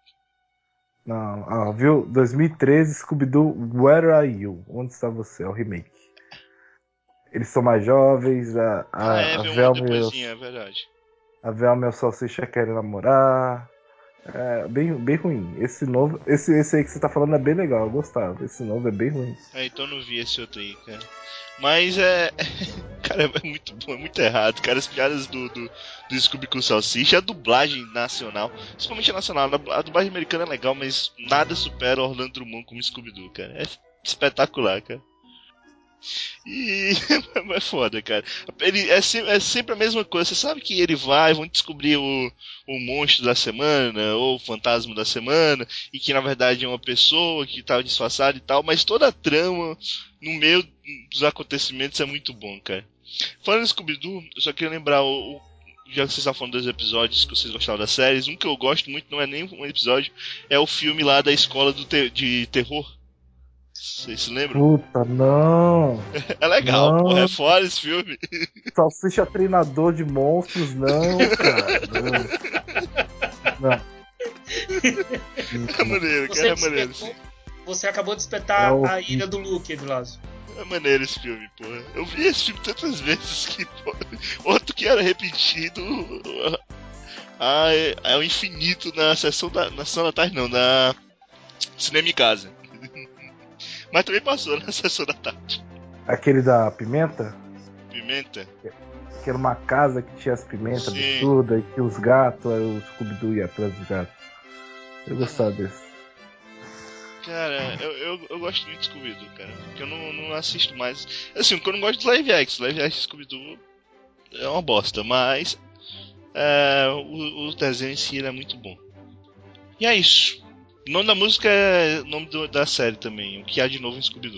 Não, viu? 2013, Scooby-Doo, Where Are You? Onde está você? É o remake. Eles são mais jovens, a veio Velma depoisinha, é verdade. A Velma e o Salsicha querem namorar. É bem ruim. Esse novo. Esse aí que você tá falando é bem legal, eu gostava. Esse novo é bem ruim. Então eu não vi esse outro aí, cara. Mas cara, é muito bom, é muito errado, cara. As piadas do Scooby com Salsicha, a dublagem nacional, principalmente a nacional, a dublagem americana é legal, mas nada supera Orlando Drummond como Scooby-Doo, cara. É espetacular, cara. E é foda, cara. Ele é sempre a mesma coisa. Você sabe que ele vão descobrir o monstro da semana, ou o fantasma da semana, e que na verdade é uma pessoa que tava disfarçada e tal, mas toda a trama no meio dos acontecimentos é muito bom, cara. Falando em Scooby-Doo, eu só queria lembrar já que vocês estavam falando dos episódios que vocês gostavam das séries, um que eu gosto muito, não é nem um episódio, é o filme lá da escola de terror. Vocês se lembram? Puta, não! É legal, não. porra, é foda esse filme. Salsicha treinador de monstros, não, cara. Não. É maneiro, cara, é maneiro. Você acabou de espetar a ira do Luke, Edilásio. É maneiro esse filme, porra. Eu vi esse filme tantas vezes que, porra, outro que era repetido é o infinito na sessão da tarde, não, na Cinema em Casa. Mas também passou na sessão da tarde. Aquele da pimenta? Pimenta? Que era uma casa que tinha as pimentas absurdas e que os gatos, aí o Scooby-Doo ia atrás dos gatos. Eu gostava desse. Cara, eu gosto muito de Scooby-Doo, cara. Porque eu não assisto mais. Assim, porque eu não gosto de live action. Live action Scooby-Doo é uma bosta, mas o desenho em si é muito bom. E é isso. O nome da música é o nome da série também, o que há de novo em Scooby-Doo.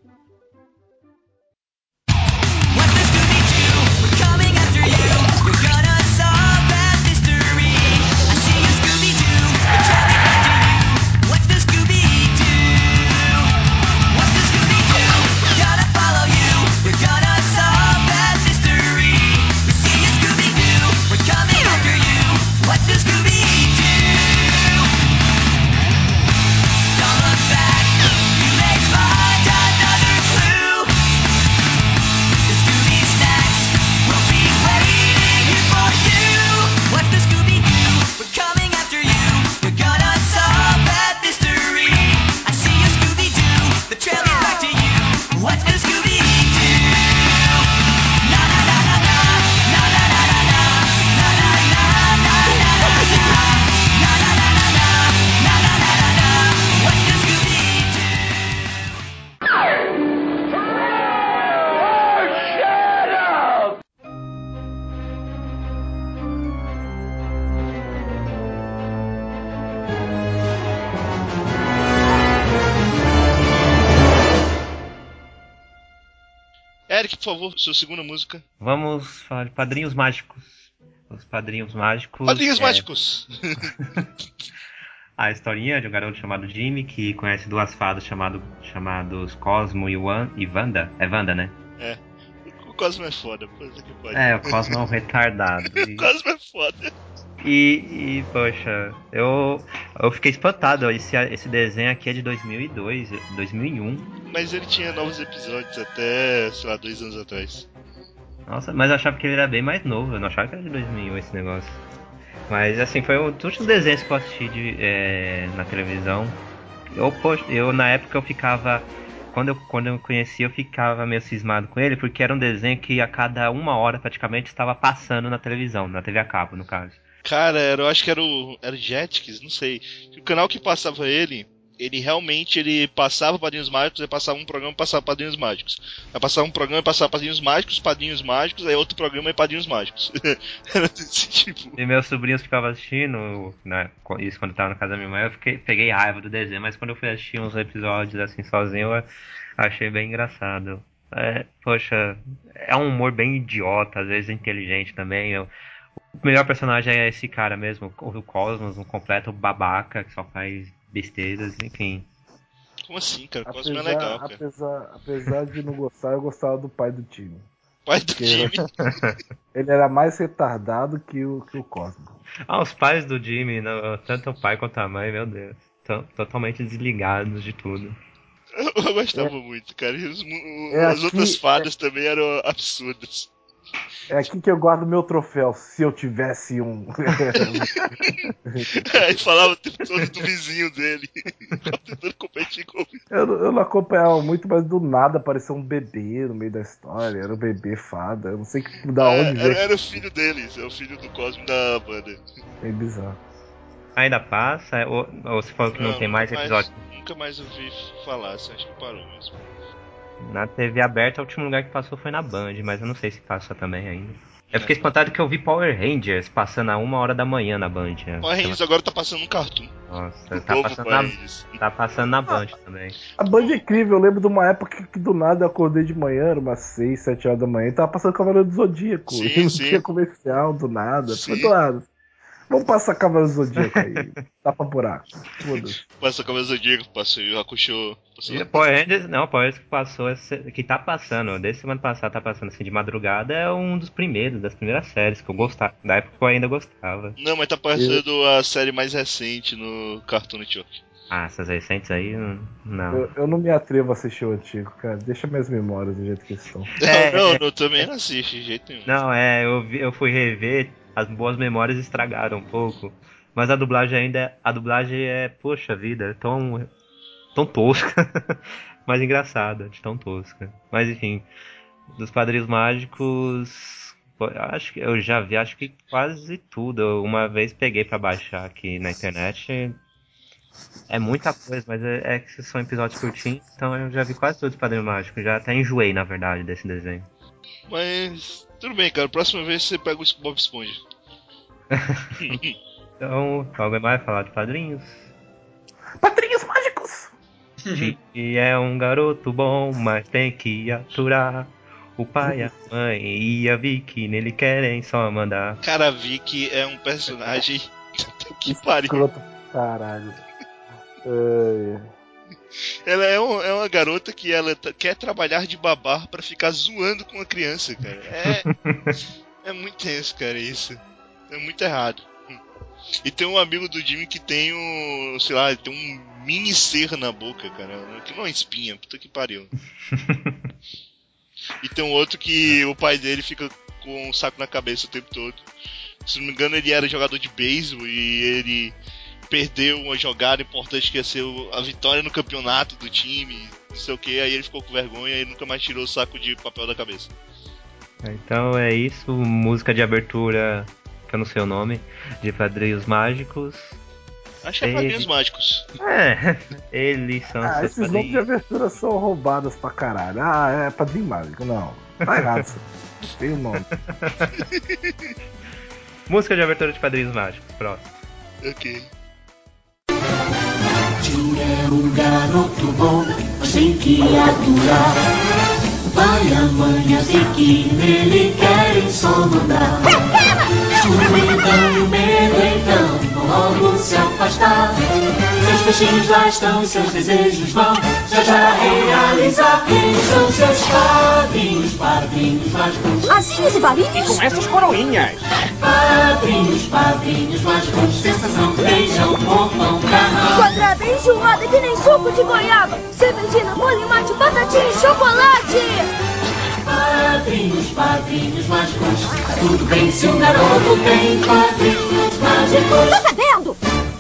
Eric, por favor, sua segunda música. Vamos falar de Padrinhos Mágicos. Os Padrinhos Mágicos. Padrinhos Mágicos! A historinha de um garoto chamado Jimmy que conhece duas fadas chamados Cosmo e Wanda. É Wanda, né? É. O Cosmo é foda, puta que pode. O Cosmo é um retardado. O Cosmo é foda. E poxa, eu fiquei espantado. Esse desenho aqui é de 2002, 2001. Mas ele tinha novos episódios até, sei lá, 2 anos atrás. Nossa, mas eu achava que ele era bem mais novo. Eu não achava que era de 2001 esse negócio. Mas assim, foi um dos últimos desenhos que eu assisti na televisão. Eu na época eu ficava... Quando eu conheci, eu ficava meio cismado com ele, porque era um desenho que a cada 1 hora praticamente estava passando na televisão, na TV a cabo, no caso. Cara, eu acho que era o Jetix, não sei. O canal que passava ele realmente passava Padrinhos Mágicos, aí passava um programa e passava Padrinhos Mágicos. Aí passava um programa e passava Padrinhos Mágicos, aí outro programa e Padrinhos Mágicos. Era desse tipo. E meus sobrinhos ficavam assistindo, né, isso quando eu tava na casa da minha mãe, peguei raiva do desenho, mas quando eu fui assistir uns episódios assim sozinho, eu achei bem engraçado. Poxa, é um humor bem idiota, às vezes inteligente também. O melhor personagem é esse cara mesmo, o Cosmos, um completo babaca que só faz besteiras, enfim. Como assim, cara? O Cosmo é legal, cara. Apesar de não gostar, eu gostava do pai do time. Pai do time? Ele era mais retardado que o Cosmo. Os pais do Jimmy, tanto o pai quanto a mãe, meu Deus, totalmente desligados de tudo. Eu gostava muito, cara. E as outras fadas também eram absurdas. É aqui que eu guardo meu troféu, se eu tivesse um. Aí falava o tempo todo do vizinho dele. Ficava tentando competir com o vizinho. Eu não acompanhava muito, mas do nada apareceu um bebê no meio da história. Era um bebê fada. Eu não sei da onde veio. Era o filho deles, é o filho do Cosmo da banda. É bizarro. Ainda passa? Ou você falou que não tem mais episódio? Nunca mais ouvi falar, acho que parou mesmo. Na TV aberta, o último lugar que passou foi na Band, mas eu não sei se passa também ainda. Eu fiquei espantado que eu vi Power Rangers passando a 1h da manhã na Band. Power Rangers agora tá passando no Cartoon. Nossa, tá passando na Band também. A Band é incrível, eu lembro de uma época que do nada eu acordei de manhã, era umas 6, 7 horas da manhã, e tava passando Cavaleiro do Zodíaco. Sim, e não sim. tinha comercial do nada. Foi do nada. Vamos passar Cavaleiro do Zodíaco aí. Dá pra buraco. Foda-se. Passa Cavaleiro do Zodíaco, passou o Hakusho. E Power Rangers, não, Power Rangers que passou, que tá passando, desde semana passada tá passando assim de madrugada, é um dos primeiros, das primeiras séries que eu gostava, da época que eu ainda gostava. Não, mas tá passando a série mais recente no Cartoon Network. Ah, essas recentes aí, não. Eu não me atrevo a assistir o antigo, cara. Deixa minhas memórias do jeito que estão. Eu também não assisto de jeito nenhum. Não, eu fui rever, as boas memórias estragaram um pouco. Mas a dublagem é, poxa vida, é tão tosca. Mas engraçada, de tão tosca. Mas enfim, dos Padrinhos Mágicos, acho que eu já vi, acho que quase tudo. Uma vez peguei pra baixar aqui na internet. É muita coisa, mas é que são episódios curtinhos, então eu já vi quase todos os Padrinhos Mágicos. Já até enjoei, na verdade, desse desenho. Mas tudo bem, cara. Próxima vez você pega o Bob Esponja. Então, alguém vai falar de padrinhos? Padrinhos Mágicos! E é um garoto bom, mas tem que aturar. O pai, a mãe e a Vicky nele querem só mandar. Cara, a Vicky é um personagem que pariu. Caralho. Ela é uma garota que ela quer trabalhar de babá pra ficar zoando com a criança, cara. É muito tenso, cara, isso. É muito errado. E tem um amigo do Jimmy que tem sei lá, tem um mini ser na boca, cara. Que não é espinha, puta que pariu. E tem um outro que o pai dele fica com um saco na cabeça o tempo todo. Se não me engano, ele era jogador de beisebol e ele perdeu uma jogada importante que ia ser a vitória no campeonato do time, não sei o que, aí ele ficou com vergonha e nunca mais tirou o saco de papel da cabeça. Então é isso, música de abertura, que eu não sei o nome, de Padrinhos Mágicos. Acho que é Padrinhos Mágicos. Eles são seus esses nomes de abertura são roubados pra caralho. É Padrinho Mágico, não. Tá errado. Tem o nome. Música de abertura de Padrinhos Mágicos, próximo. Ok. Jim é um garoto bom, mas tem que aturar. O pai, a mãe, a Vicky nele querem só mandar. Escuridão e o medo então vão logo se afastar. Seus peixinhos lá estão e seus desejos vão já realizar. Quem são seus padrinhos, padrinhos mágicos? Asinhos e balinhas? E com essas coroinhas? Padrinhos mágicos, sensação, beijão, fofão, carrão. Quadrada enjoada que nem suco de goiaba. Cervejina, molho, mate, batatinha e chocolate. Padrinhos mágicos. Tudo bem se um garoto tem padrinhos mágicos. Tá sabendo?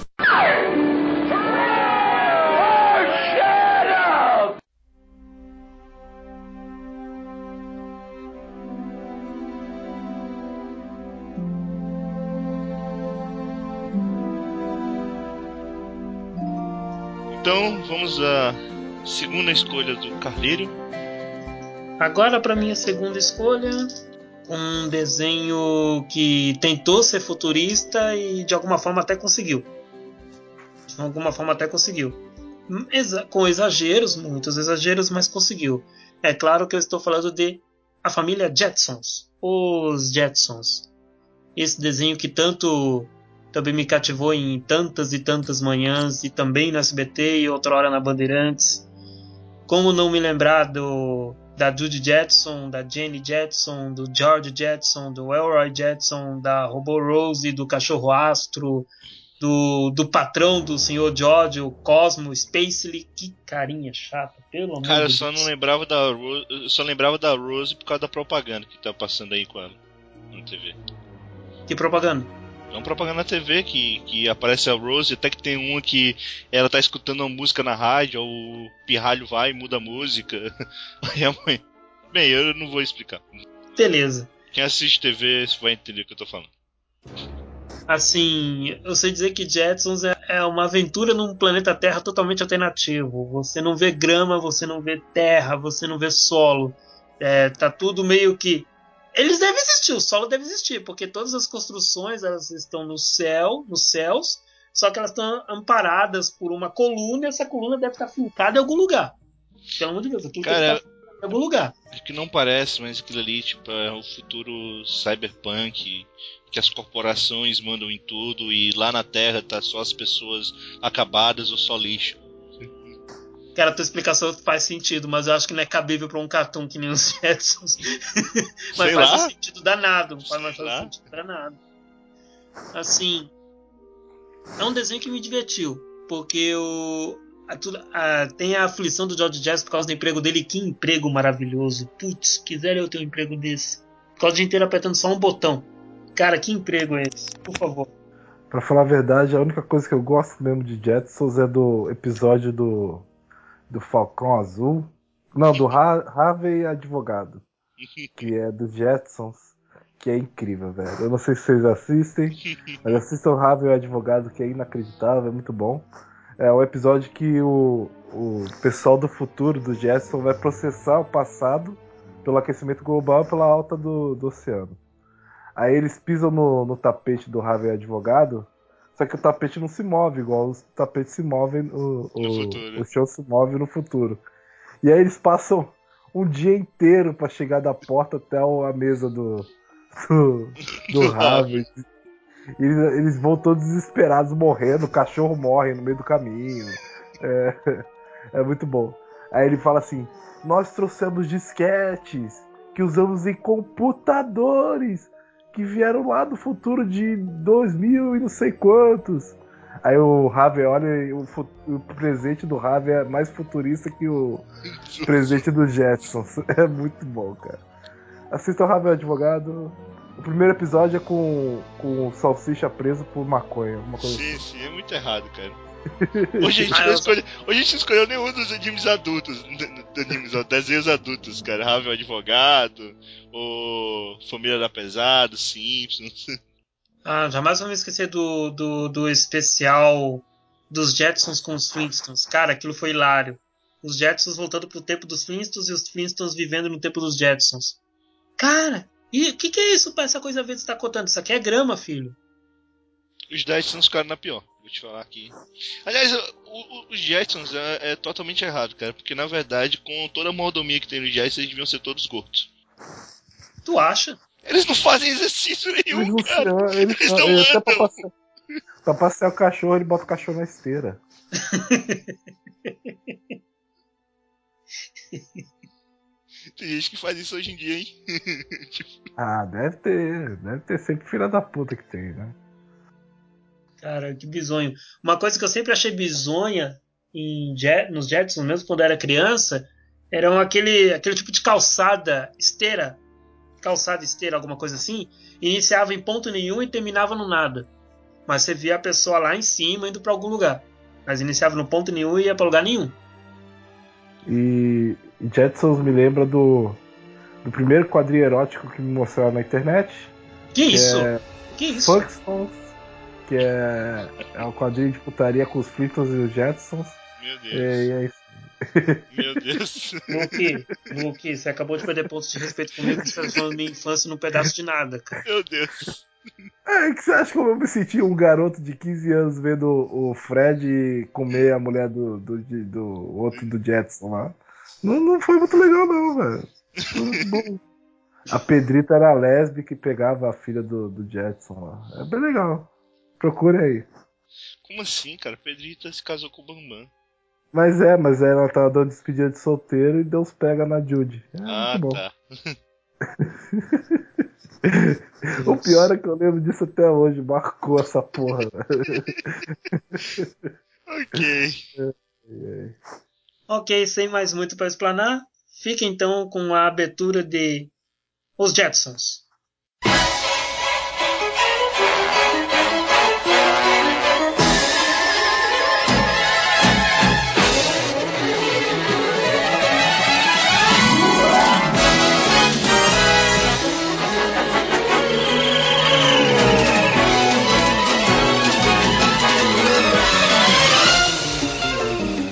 Então vamos à segunda escolha do Carleiro. Agora para minha segunda escolha, um desenho que tentou ser futurista e de alguma forma até conseguiu. Com exageros, muitos exageros, mas conseguiu. É claro que eu estou falando de A Família Jetsons, os Jetsons. Esse desenho que tanto também me cativou em tantas e tantas manhãs, e também no SBT e outra hora na Bandeirantes. Como não me lembrar da Judy Jetson, da Jenny Jetson, do George Jetson, do Elroy Jetson, da Robô Rose, do Cachorro Astro, do patrão do Sr. George, o Cosmo Spacely. Que carinha chata, pelo amor de Deus. Cara, eu só lembrava da Rose por causa da propaganda que tá passando aí com ela. na TV. Que propaganda? É uma propaganda na TV que aparece a Rose, até que tem uma que ela tá escutando uma música na rádio, o pirralho vai e muda a música. Aí a mãe... Bem, eu não vou explicar. Beleza. Quem assiste TV vai entender o que eu tô falando. Assim, eu sei dizer que Jetsons é uma aventura num planeta Terra totalmente alternativo. Você não vê grama, você não vê terra, você não vê solo. Tá tudo meio que... Eles devem existir, o solo deve existir, porque todas as construções elas estão no céu, nos céus, só que elas estão amparadas por uma coluna, e essa coluna deve estar fincada em algum lugar. Pelo amor de Deus, aquilo Cara, deve estar em algum lugar. É que não parece, mas aquilo ali tipo, é o futuro cyberpunk, que as corporações mandam em tudo e lá na Terra tá só as pessoas acabadas ou só lixo. Cara, a tua explicação faz sentido, mas eu acho que não é cabível pra um cartoon que nem os Jetsons. Mas Sei faz lá. um sentido danado. Mas faz Sei lá. um sentido danado. Assim, é um desenho que me divertiu, porque tem a aflição do George Jazz por causa do emprego dele. Que emprego maravilhoso. Putz, quisera eu ter um emprego desse. Ficar o dia inteiro apertando só um botão. Cara, que emprego é esse? Por favor. Pra falar a verdade, a única coisa que eu gosto mesmo de Jetsons é do episódio do Falcão Azul. Não, do Harvey Advogado. Que é dos Jetsons. Que é incrível, velho. Eu não sei se vocês assistem, mas assistam Harvey Advogado, que é inacreditável, é muito bom. É um episódio que o pessoal do futuro do Jetson vai processar o passado pelo aquecimento global e pela alta do oceano. Aí eles pisam no tapete do Harvey Advogado, só que o tapete não se move igual os tapetes se movem, o chão se move no futuro. E aí eles passam um dia inteiro pra chegar da porta até a mesa do Harvey. Eles vão todos desesperados morrendo, o cachorro morre no meio do caminho. É muito bom. Aí ele fala assim: nós trouxemos disquetes que usamos em computadores que vieram lá do futuro de 2000 e não sei quantos. Aí o Harvey olha e o presente do Harvey é mais futurista que o presente do Jetsons. É muito bom, cara. Assista o Harvey Advogado. O primeiro episódio é com o Salsicha preso por maconha. Sim, é muito errado, cara. Hoje a gente escolheu nenhum dos animes adultos, desenhos adultos, cara. Harvey Advogado, o Família da Pesada, Simpsons. Jamais vou me esquecer do especial dos Jetsons com os Flintstones. Cara, aquilo foi hilário. Os Jetsons voltando pro tempo dos Flintstones e os Flintstones vivendo no tempo dos Jetsons. Cara, e o que é isso pra essa coisa verde que você tá contando? Isso aqui é grama, filho. Os Jetsons ficaram na pior, vou te falar aqui. Aliás, os Jetsons é totalmente errado, cara, porque na verdade, com toda a mordomia que tem nos Jetsons, eles deviam ser todos gordos. Tu acha? Eles não fazem exercício nenhum, cara. Eles não andam. Pra passear o cachorro, ele bota o cachorro na esteira. Tem gente que faz isso hoje em dia, hein? Deve ter sempre filha da puta que tem, né? Cara, que bizonho. Uma coisa que eu sempre achei bizonha nos Jetsons, mesmo quando eu era criança, eram aquele tipo de calçada esteira, alguma coisa assim, iniciava em ponto nenhum e terminava no nada. Mas você via a pessoa lá em cima indo pra algum lugar. Mas iniciava no ponto nenhum e ia pra lugar nenhum. E Jetsons me lembra do primeiro quadrinho erótico que me mostraram na internet. Que isso? Funkstones, que é um quadrinho de putaria com os Flintstones e os Jetsons. Meu Deus. É isso. Meu Deus. Luke, você acabou de perder pontos de respeito comigo, você transformou minha infância num pedaço de nada, cara. Meu Deus. Que você acha que eu me senti um garoto de 15 anos vendo o Fred comer a mulher do outro do Jetson lá? Não foi muito legal não, velho. Foi muito bom. A Pedrita era lésbica e pegava a filha do Jetson lá. É bem legal. Procure aí. Como assim, cara? Pedrita se casou com o Bambam. Mas ela tava dando despedida de solteiro e Deus pega na Judy. Muito bom. Tá. O pior é que eu lembro disso até hoje, marcou essa porra. Ok. Ok, sem mais muito para explanar, fica então com a abertura de Os Jetsons.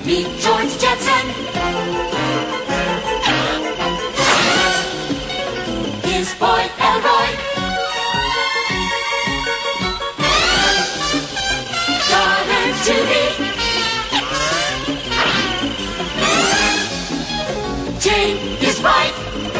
Meet George Jetson. His boy Elroy. Daughter Judy. Jane, his wife.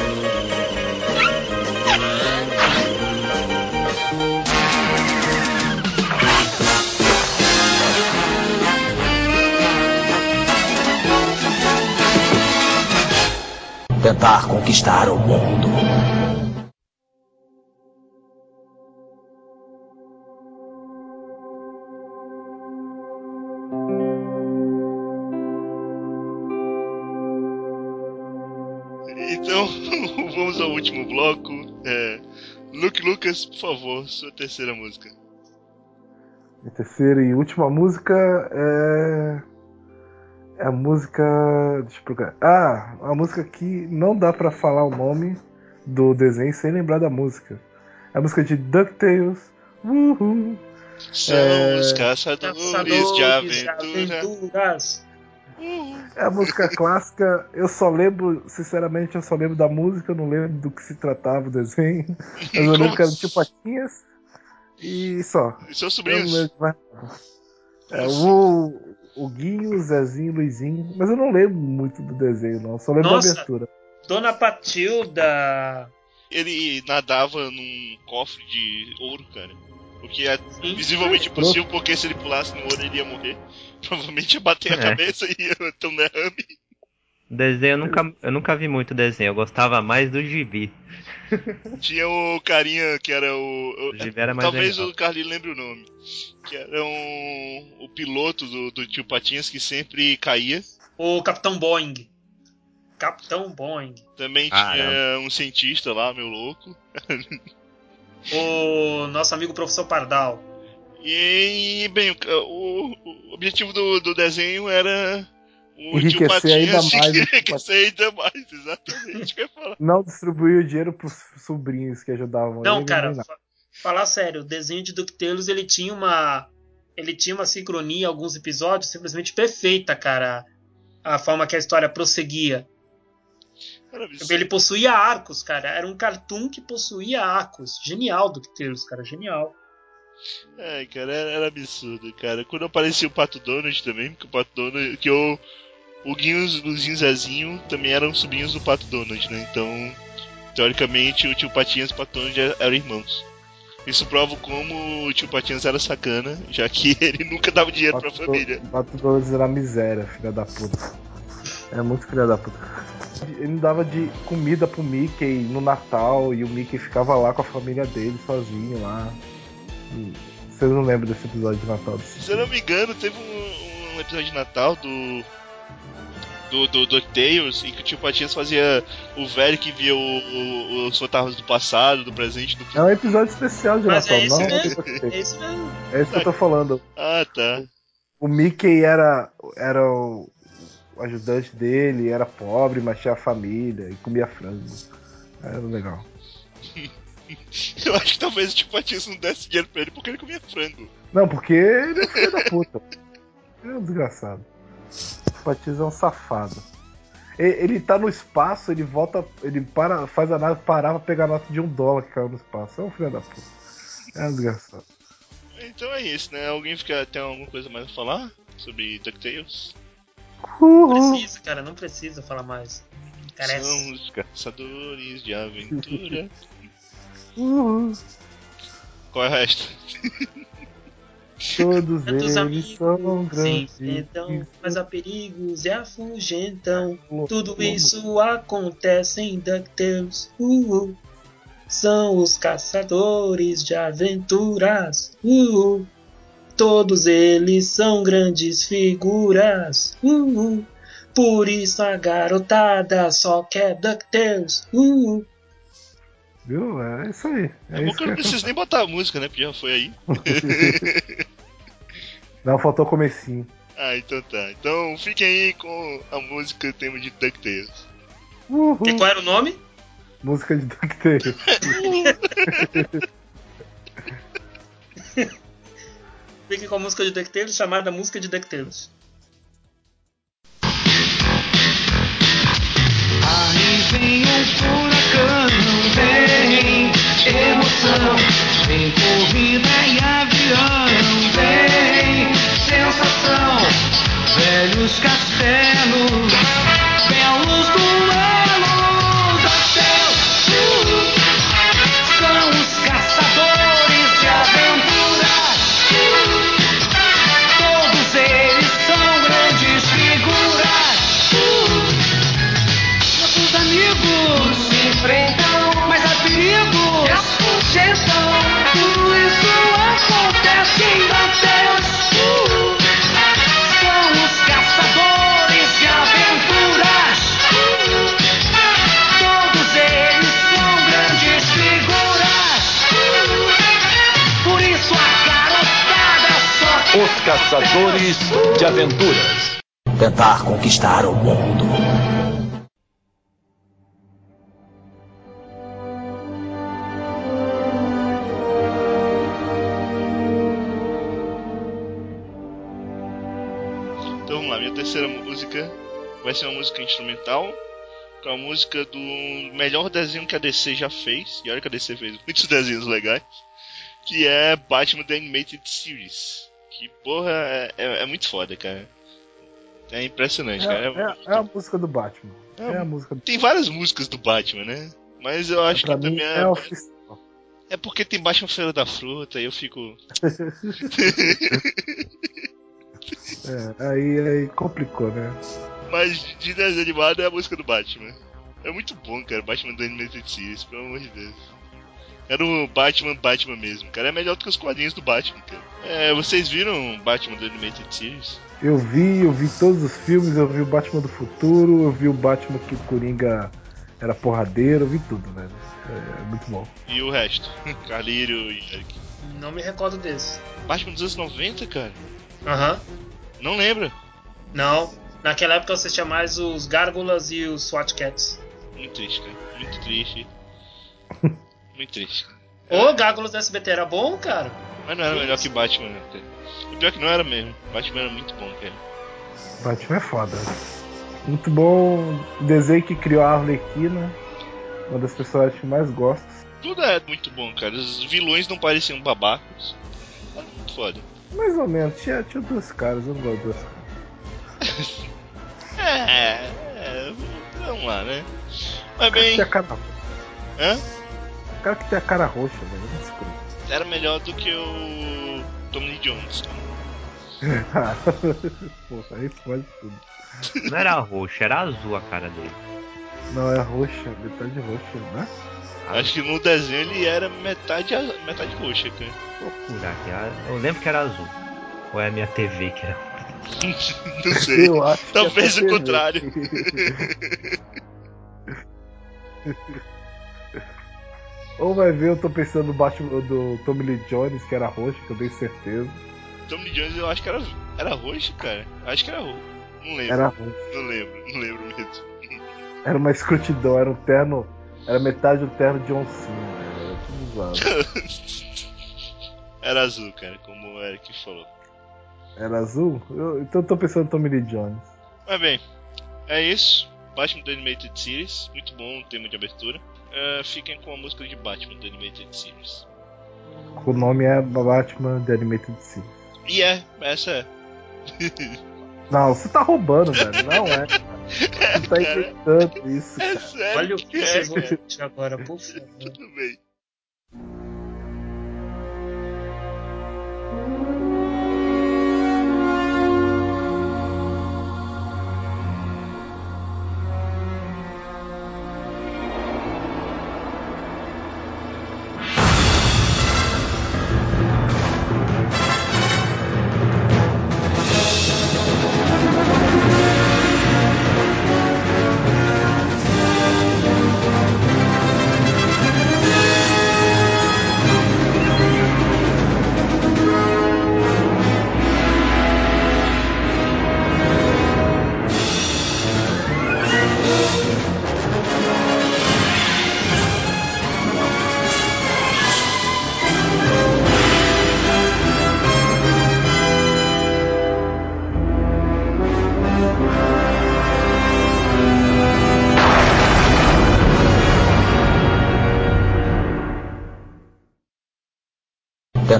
Tentar conquistar o mundo. Então, vamos ao último bloco. Luke Lucas, por favor, sua terceira música. Minha terceira e última música é a música. Deixa eu procurar. A música que não dá pra falar o nome do desenho sem lembrar da música. É a música de DuckTales. Uhul. São os caçadores de aventuras. É a música clássica. Eu só lembro, sinceramente, eu só lembro da música, eu não lembro do que se tratava o desenho. Mas eu lembro que era Tio Patinhas e só. E seus sobrinhos? Eu não lembro mais. O Guinho, o Zezinho, o Luizinho. Mas eu não lembro muito do desenho, não. Só lembro da abertura. Dona Patilda. Ele nadava num cofre de ouro, cara. O que é visivelmente impossível, porque se ele pulasse no ouro ele ia morrer. Provavelmente ia bater a cabeça e ia ter um derrame. Desenho eu nunca vi muito desenho, eu gostava mais do gibi. Tinha o carinha que era o gibi era mais talvez legal. O Carlinhos lembre o nome. Que era o piloto do Tio Patinhas que sempre caía. O Capitão Boeing. Capitão Boeing. Também tinha um cientista lá, meu louco. O nosso amigo Professor Pardal. E, bem, o objetivo do desenho era o Tio Enriquecer Patinhas ainda mais. Enriquecer ainda mais, exatamente o que eu ia falar. Não distribuir o dinheiro pros sobrinhos que ajudavam não, ele. Cara, falar sério, o desenho de DuckTales ele tinha uma sincronia em alguns episódios simplesmente perfeita, cara. A forma que a história prosseguia. Ele possuía arcos, cara. Era um cartoon que possuía arcos. Genial, DuckTales, cara. Genial. Cara, era absurdo, cara. Quando aparecia o Pato Donald também, porque o Pato Donald... O Guinho e o Luzinho Zezinho também eram sobrinhos do Pato Donald, né? Então, teoricamente, o Tio Patinhas e o Pato Donald eram irmãos. Isso prova como o Tio Patinhas era sacana, já que ele nunca dava dinheiro pra família. O Pato Donald era miséria, filha da puta. É muito filha da puta. Ele dava de comida pro Mickey no Natal e o Mickey ficava lá com a família dele sozinho lá. Vocês não lembram desse episódio de Natal? Se eu não me engano, teve um episódio de Natal do DuckTales em que o Tio Patinhas fazia o velho que via os fantasmas do passado, do presente, do futuro. É um episódio especial de Natal, esse não? mesmo, é esse mesmo. É isso que eu tô falando. Ah, tá. O Mickey era o ajudante dele, era pobre, mas tinha família e comia frango. Era legal. Eu acho que talvez o Tio Patinhas não desse dinheiro pra ele porque ele comia frango. Não, porque ele é um filho da puta. Ele é um desgraçado. O Patinhas é um safado. Ele tá no espaço, ele volta, ele faz a nave parar pra pegar a nota de $1 que caiu no espaço. É um filho da puta. É um desgraçado. Então é isso, né? Alguém tem alguma coisa mais a falar sobre DuckTales? Não precisa, cara, não precisa falar mais. Carece. São os caçadores de aventura. Qual é o resto? Todos Tantos eles são amigos se grandes. enfrentam, mas há perigos e afugentam. Tudo isso acontece em DuckTales. São os caçadores de aventuras. Todos eles são grandes figuras. Por isso a garotada só quer DuckTales. Viu? É isso aí. É bom que eu não preciso nem botar a música, né? Porque já foi aí. Não, faltou o comecinho. Ah, então tá. Então fiquem aí com a música tema de DuckTales. Qual era o nome? Música de DuckTales. Fiquem com a música de DuckTales chamada Música de DuckTales. furacão, vem emoção, vem corrida e avião, vem sensação, velhos castelos, belos duelos até são os caçadores de aventuras, todos eles são grandes figuras. Nossos amigos se enfrentam, mas há perigos e a sujeição. Tudo isso acontece em Dantes. São os caçadores de aventuras. Todos eles são grandes figuras. Por isso a garotada só. Os Caçadores de Aventuras. Tentar conquistar o mundo. Então vamos lá, minha terceira música vai ser uma música instrumental, que é uma música do melhor desenho que a DC já fez, e olha que a DC fez muitos desenhos legais, que é Batman The Animated Series. Que porra, é muito foda, cara. É impressionante, cara. É a música do Batman. É a música do... Tem várias músicas do Batman, né? Mas eu acho que também é oficial. É porque tem Batman Feira da Fruta e eu fico... aí complicou, né? Mas de desenho animado é a música do Batman. É muito bom, cara, Batman The Animated Series, pelo amor de Deus. Era o Batman mesmo, cara. É melhor do que os quadrinhos do Batman, cara. Vocês viram Batman The Animated Series? Eu vi todos os filmes, eu vi o Batman do Futuro, eu vi o Batman que o Coringa era porradeiro, eu vi tudo, velho. É muito bom. E o resto? Carlírio e Eric? Não me recordo desse. Batman dos anos 90, cara? Aham. Não lembra? Não. Naquela época eu assistia mais os Gárgulas e os SWAT Cats. Muito triste, cara. Muito triste. Muito triste. Ô, Gárgulas do SBT era bom, cara? Mas não era melhor que Batman, né? O pior que não era mesmo. Batman era muito bom, cara. Batman é foda. Muito bom. Desenho que criou a Arlequina. Uma das personagens que mais gosto. Tudo é muito bom, cara. Os vilões não pareciam babacos. Era muito foda. Mais ou menos. Tinha duas caras. Eu não gosto de duas caras. Vamos lá, né? Mas bem... Tinha cara... Hã? O cara que tem a cara roxa, velho. Não se curte. Era melhor do que o Tommy Lee Jones. Porra, aí pode tudo. Não era roxo, era azul a cara dele. Não, é roxa, metade roxa, né? Acho que no desenho ele era metade roxa, cara. Vou procurar aqui. Eu lembro que era azul. Ou é a minha TV que era? Não sei. Eu acho que talvez o TV. contrário. Ou vai ver, eu tô pensando no Batman do Tommy Lee Jones, que era roxo, que eu tenho certeza. Tommy Lee Jones eu acho que era roxo, cara. Acho que era roxo. Não lembro. Era roxo. Não lembro mesmo. Era uma escrotidão, era um terno. Era metade do terno de oncinha, velho. Era tudo usado. Era azul, cara, como o Eric falou. Era azul? Então eu tô pensando no Tommy Lee Jones. Mas bem, é isso. Batman The Animated Series. Muito bom o tema de abertura. Fiquem com a música de Batman The Animated Series. O nome é Batman The Animated Series. E essa é. Não, você tá roubando, velho. Não é. Você tá inventando isso, cara. Sério. Olha o que vocês vão discutir agora, por favor. Tudo bem.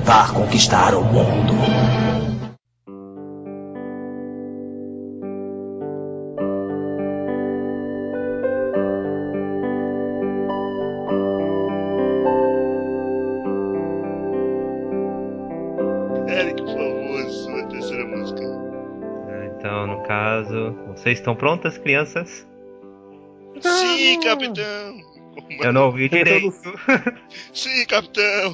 tentar conquistar o mundo. Eric, por favor, sua terceira música. Então, no caso, vocês estão prontas, crianças? Sim, capitão! Eu não ouvi direito. Sim, capitão!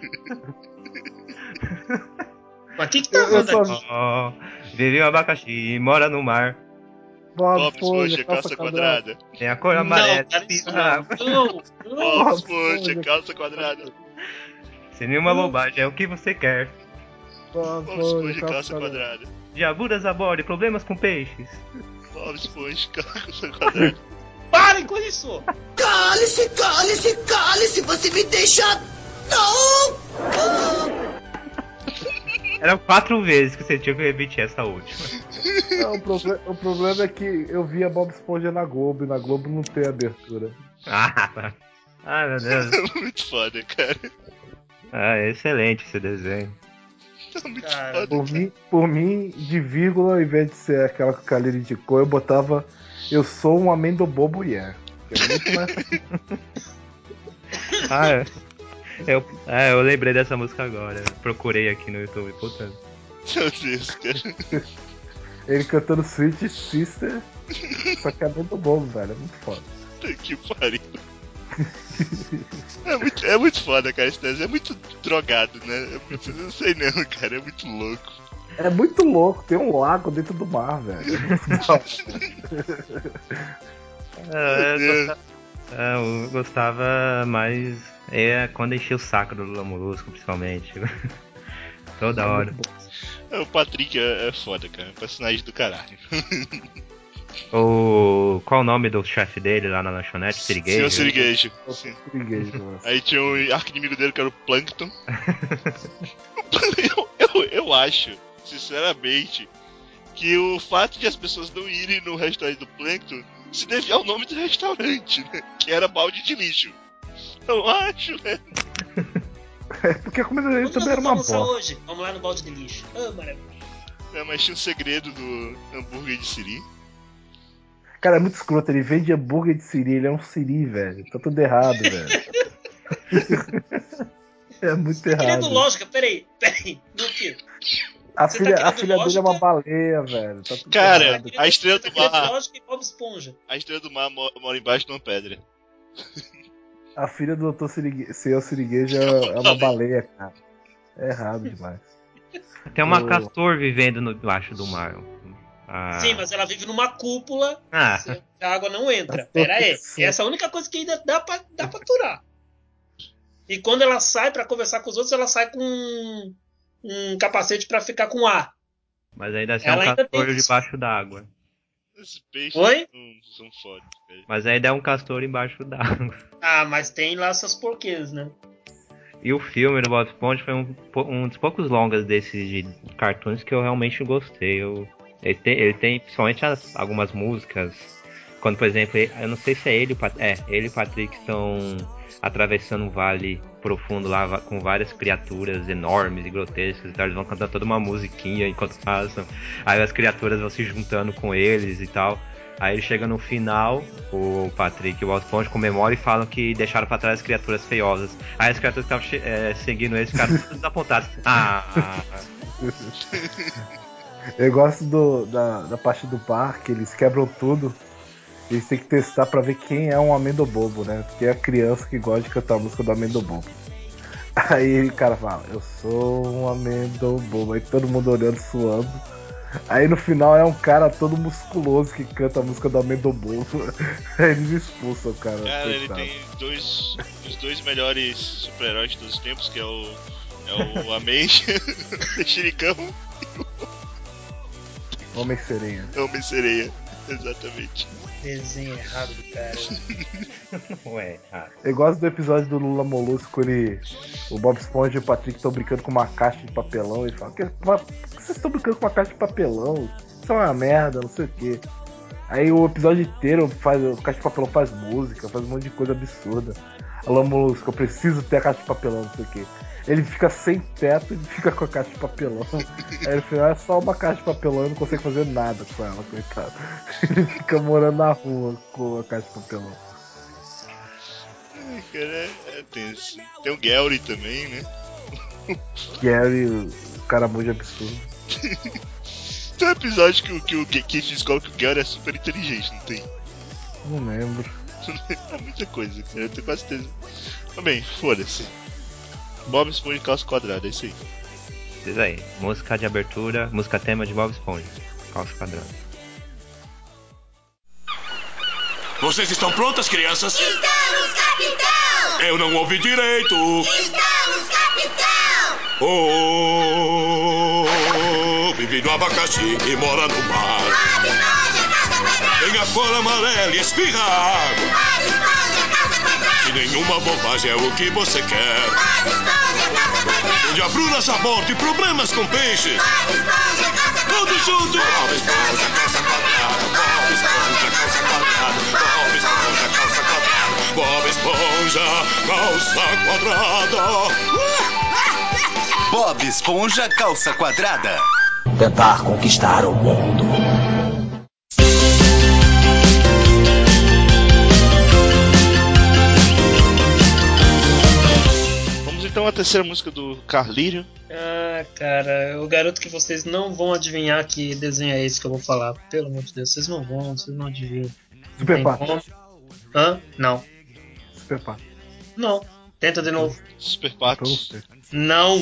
Mas o que tá rolando aqui? Oh, vive o abacaxi, mora no mar. Bob Esponja, calça quadrada. Tem a cor amarela. Não, cara, isso não. Bob Esponja, calça quadrada. Sem nenhuma bobagem, é o que você quer. Bob Esponja, calça quadrada. Diaburas a bordo e problemas com peixes. Bob Esponja, calça quadrada. Parem com isso! Cale-se, cale-se, cale-se, você me deixa... Não! Eram 4 vezes que você tinha que repetir essa última. Não, o problema é que eu via Bob Esponja na Globo e na Globo não tem abertura. Ai, meu Deus. Muito foda, cara. Excelente esse desenho. Muito Cara, foda, Por mim, de vírgula, ao invés de ser aquela que o Kalil indicou, eu botava eu sou um amendo bobo yeah. Que é muito mais... Eu lembrei dessa música agora. Procurei aqui no YouTube, portanto. Meu Deus, cara. Ele cantando Sweet Sister, só que amendo bobo, velho. É muito foda. Que pariu. É muito foda, cara, esse desenho. É muito drogado, né? Não sei não, cara. É muito louco. É muito louco, tem um lago dentro do mar, velho. Eu gostava mais quando enchia o saco do Lula Molusco, principalmente. Toda hora. O Patrick é foda, cara. Personagem do caralho. Qual o nome do chefe dele lá na lanchonete? Sirigueijo? Senhor Sirigueijo. Sirigueijo. Aí tinha um arqui-inimigo dele que era o Plankton. eu acho, sinceramente, que o fato de as pessoas não irem no restaurante do Plankton se devia ao nome do restaurante, né? Que era balde de lixo. Eu acho, né? Porque a comida dele também era uma bosta. Hoje? Vamos lá no balde de lixo. Maravilha. Mas tinha um segredo do hambúrguer de siri. Cara, é muito escroto, ele vende hambúrguer de siri, ele é um siri, velho. Tá tudo errado, velho. É muito errado. Querendo lógica, peraí. Meu filho. A filha dele é uma baleia, velho. Tá tudo cara, errado. A estrela do mar. Lógica e Bob Esponja. A estrela do mar mora embaixo de uma pedra. A filha do Dr. Senhor Sirigueijo é uma baleia, cara. É errado demais. Tem uma castor vivendo debaixo do mar. Sim, mas ela vive numa cúpula. A água não entra. Pera aí. Essa é a única coisa que ainda dá pra aturar. E quando ela sai pra conversar com os outros, ela sai com um capacete pra ficar com ar. Mas ainda assim é um castor debaixo d'água. Esses peixes são foda. Mas ainda é um castor embaixo d'água. Mas tem lá essas porquês, né? E o filme do Bob Esponja foi um dos poucos longas desses de cartoons que eu realmente gostei. Ele tem principalmente algumas músicas. Quando, por exemplo, eu não sei se é ele e o Patrick estão atravessando um vale profundo lá com várias criaturas enormes e grotescas e tal. Eles vão cantando toda uma musiquinha enquanto passam. Aí as criaturas vão se juntando com eles e tal. Aí ele chega no final, o Patrick e o Bob Esponja comemoram e falam que deixaram pra trás as criaturas feiosas. Aí as criaturas que estavam seguindo eles ficaram todas desapontadas. Eu gosto da parte do bar que eles quebram tudo. Eles têm que testar pra ver quem é um amendo bobo, né? Porque é a criança que gosta de cantar a música do amendo bobo. Aí o cara fala, eu sou um amendo bobo. Aí todo mundo olhando, suando. Aí no final é um cara todo musculoso que canta a música do amendo bobo. Aí eles expulsam o cara. Cara, ele tem os dois melhores super-heróis de todos os tempos, que é o Ameixa, o Mexericão e o Homem-Sereia. Homem-Sereia, exatamente. Desenho errado do cara. Não é errado. Eu gosto do episódio do Lula Molusco, o Bob Esponja e o Patrick estão brincando com uma caixa de papelão. Ele fala, por que vocês estão brincando com uma caixa de papelão? Isso é uma merda, não sei o que. Aí o episódio inteiro a caixa de papelão faz música, faz um monte de coisa absurda. Alô, Molusco, eu preciso ter a caixa de papelão, não sei o quê. Ele fica sem teto e fica com a caixa de papelão. Aí ele fala, é só uma caixa de papelão e não consegue fazer nada com ela, coitado. Ele fica morando na rua com a caixa de papelão. Ai, cara, é tenso. Tem o Gary também, né? Gary, o caramujo absurdo. Tem um episódio que o Keith descobre que o Gary é super inteligente, não tem? Não lembro. É muita coisa, cara, eu tenho quase certeza. Mas bem, foda-se. Bob Esponja de calça quadrada, é isso aí. Isso aí. Música de abertura, música tema de Bob Esponja. Calça quadrada. Vocês estão prontas, crianças? Estamos, capitão! Eu não ouvi direito. Estamos, capitão! Vive no abacaxi e mora no mar. Bob Esponja, calça quadrada! Tem a cor amarela e espirra água. Bob Esponja, calça quadrada! Se nenhuma bobagem é o que você quer. Bob Esponja, calça quadrada! Onde abruras a bordo e problemas com peixe. Bob Esponja, calça quadrada! Todos juntos. Bob Esponja, calça quadrada. Bob Esponja, calça quadrada. Bob Esponja, calça quadrada. Bob Esponja, calça quadrada. Bob Esponja, calça quadrada. Tentar conquistar o mundo. Vamos então à terceira música do Carlírio. Ah, cara, eu garanto que vocês não vão adivinhar que desenho é esse que eu vou falar. Pelo amor de Deus, vocês não adivinham. Super Pato. Hã? Não. Super Pato. Não. Tenta de novo. Super Pato. Não.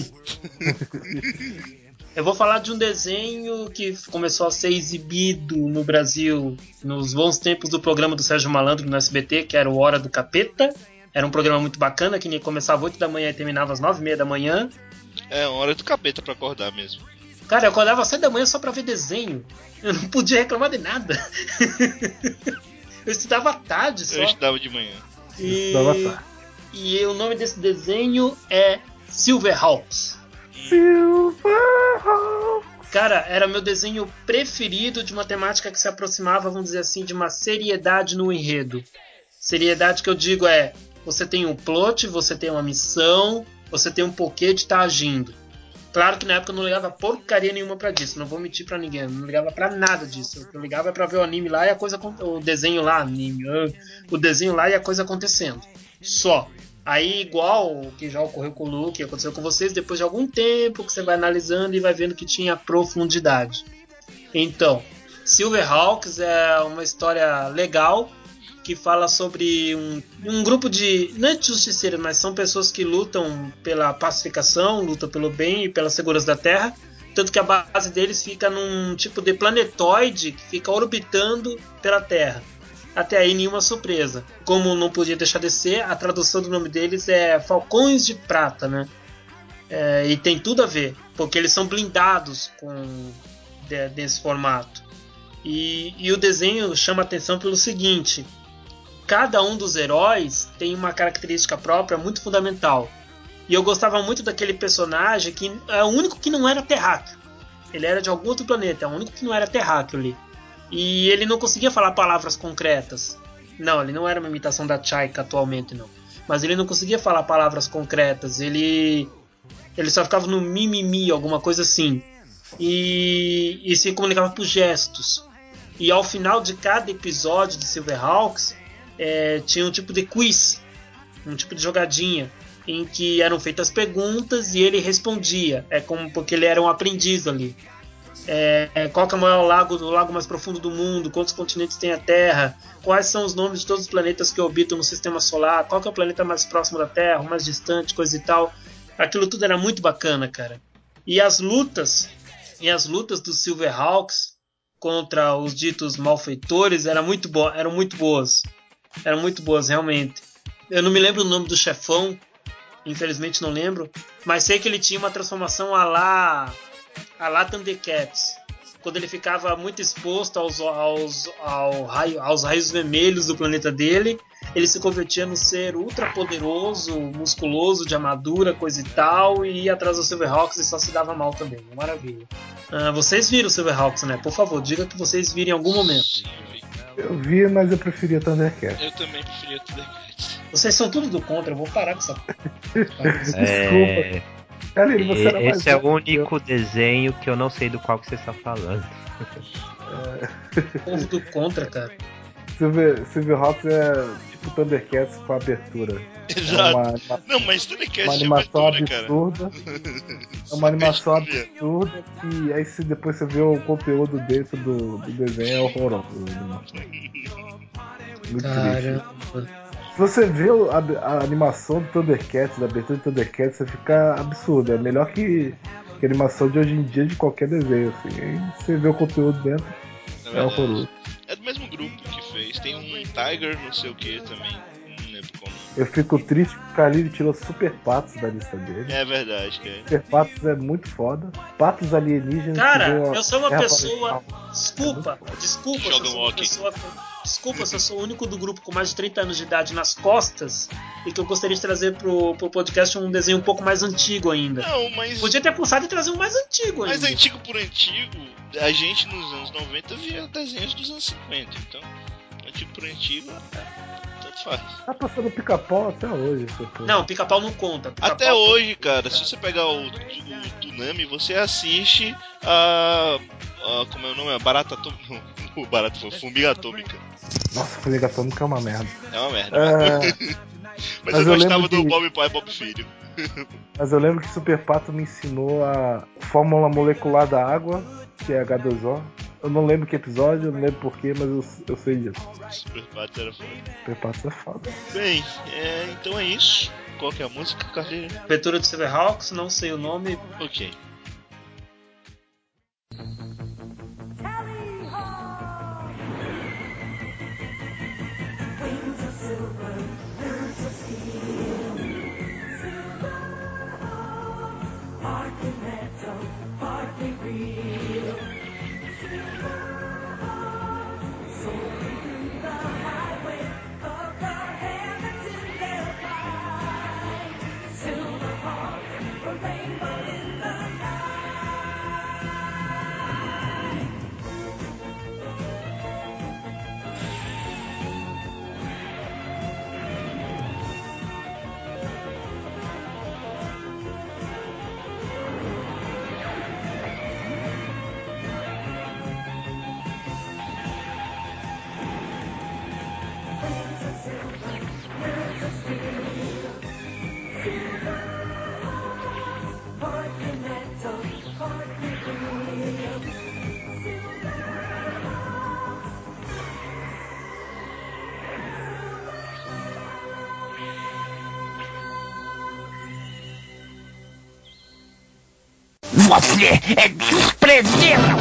Eu vou falar de um desenho que começou a ser exibido no Brasil nos bons tempos do programa do Sérgio Malandro no SBT, que era o Hora do Capeta. Era um programa muito bacana, que começava às 8 da manhã e terminava às 9h30 da manhã. É, hora do capeta pra acordar mesmo. Cara, eu acordava às 7 da manhã só pra ver desenho. Eu não podia reclamar de nada. Eu estudava à tarde só. Eu estudava de manhã. E o nome desse desenho é Silverhawks. Cara, era meu desenho preferido de uma temática que se aproximava, vamos dizer assim, de uma seriedade no enredo. Seriedade que eu digo é, você tem um plot, você tem uma missão, você tem um porquê de estar agindo. Claro que na época eu não ligava porcaria nenhuma pra disso, não vou mentir pra ninguém, eu não ligava pra nada disso. Eu ligava pra ver o anime lá e a coisa, o desenho lá, o desenho lá e a coisa acontecendo. Só. Aí, igual o que já ocorreu com o Luke, aconteceu com vocês, depois de algum tempo que você vai analisando e vai vendo que tinha profundidade. Então, Silverhawks é uma história legal que fala sobre um grupo de, não é de justiceiros, mas são pessoas que lutam pela pacificação, lutam pelo bem e pela segurança da Terra, tanto que a base deles fica num tipo de planetoide que fica orbitando pela Terra. Até aí nenhuma surpresa. Como não podia deixar de ser, a tradução do nome deles é Falcões de Prata, né? E tem tudo a ver, porque eles são blindados desse formato. E o desenho chama atenção pelo seguinte: cada um dos heróis tem uma característica própria muito fundamental. E eu gostava muito daquele personagem que é o único que não era terráqueo. Ele era de algum outro planeta, é o único que não era terráqueo ali. E ele não conseguia falar palavras concretas. Não, ele não era uma imitação da Chaika atualmente, não. Mas ele não conseguia falar palavras concretas. Ele só ficava no mimimi, alguma coisa assim. E se comunicava por gestos. E ao final de cada episódio de Silverhawks, tinha um tipo de quiz, um tipo de jogadinha, em que eram feitas perguntas e ele respondia. Porque ele era um aprendiz ali. Qual que é o maior lago mais profundo do mundo? Quantos continentes tem a Terra? Quais são os nomes de todos os planetas que orbitam no sistema solar? Qual que é o planeta mais próximo da Terra, o mais distante, coisa e tal? Aquilo tudo era muito bacana, cara. E as lutas dos Silverhawks contra os ditos malfeitores eram muito boas. Eram muito boas, realmente. Eu não me lembro o nome do chefão, infelizmente não lembro, mas sei que ele tinha uma transformação a lá Thundercats, quando ele ficava muito exposto aos raios vermelhos do planeta dele, ele se convertia no ser ultra poderoso, musculoso, de armadura, coisa e tal, e ia atrás dos Silverhawks e só se dava mal também. Maravilha. Vocês viram Silverhawks, né? Por favor, diga que vocês viram em algum momento. Eu vi, mas eu preferia Thundercats. Eu também preferia Thundercats. Vocês são tudo do contra, eu vou parar com essa. Desculpa. Carlinhos, você era mais Esse é o velho. único desenho que eu não sei do qual que você está falando. Povo do contra, cara. Silverhawks é tipo Thundercats com abertura. Exato. Não, mas Thundercats uma é animação abertura, cara. absurda. É uma animação absurda que aí depois você vê o conteúdo dentro do desenho é horroroso. Muito triste. Se você vê a animação do Thundercats, da abertura do Thundercats, você fica absurdo. É melhor que a animação de hoje em dia de qualquer desenho. Assim. Aí você vê o conteúdo dentro, é horroroso. É do mesmo grupo que fez. Tem um Tiger, não sei o que também. Não lembro como. Eu fico triste que o Carlinhos tirou Super Patos da lista dele. É verdade, cara. Super Patos é muito foda. Patos alienígenas. Cara, eu sou uma pessoa. Desculpa, Desculpa se eu sou o único do grupo com mais de 30 anos de idade nas costas e que eu gostaria de trazer pro podcast um desenho um pouco mais antigo ainda. Não, mas. Podia ter pensado em trazer um mais antigo ainda. Mas antigo por antigo, a gente nos anos 90 via desenhos dos anos 50. Então, antigo por antigo, tanto faz. Tá passando Pica-Pau até hoje. Não, Pica-Pau não conta. Até hoje, cara, se você pegar o Toonami, você assiste a. Como é o nome? A Barata Atômica. O Barata foi Formiga Atômica. Nossa, Formiga Atômica é uma merda. É uma merda. Mas eu gostava do Bob Pai e Bob Filho. Mas eu lembro que Super Pato me ensinou a fórmula molecular da água, que é H2O. Eu não lembro que episódio, eu não lembro porquê, mas eu sei disso. Super Pato era foda. Super Pato é foda. Bem, então é isso. Qual que é a música, Carlinhos? Abertura do Silverhawks, não sei o nome. Ok. Você é desprezível!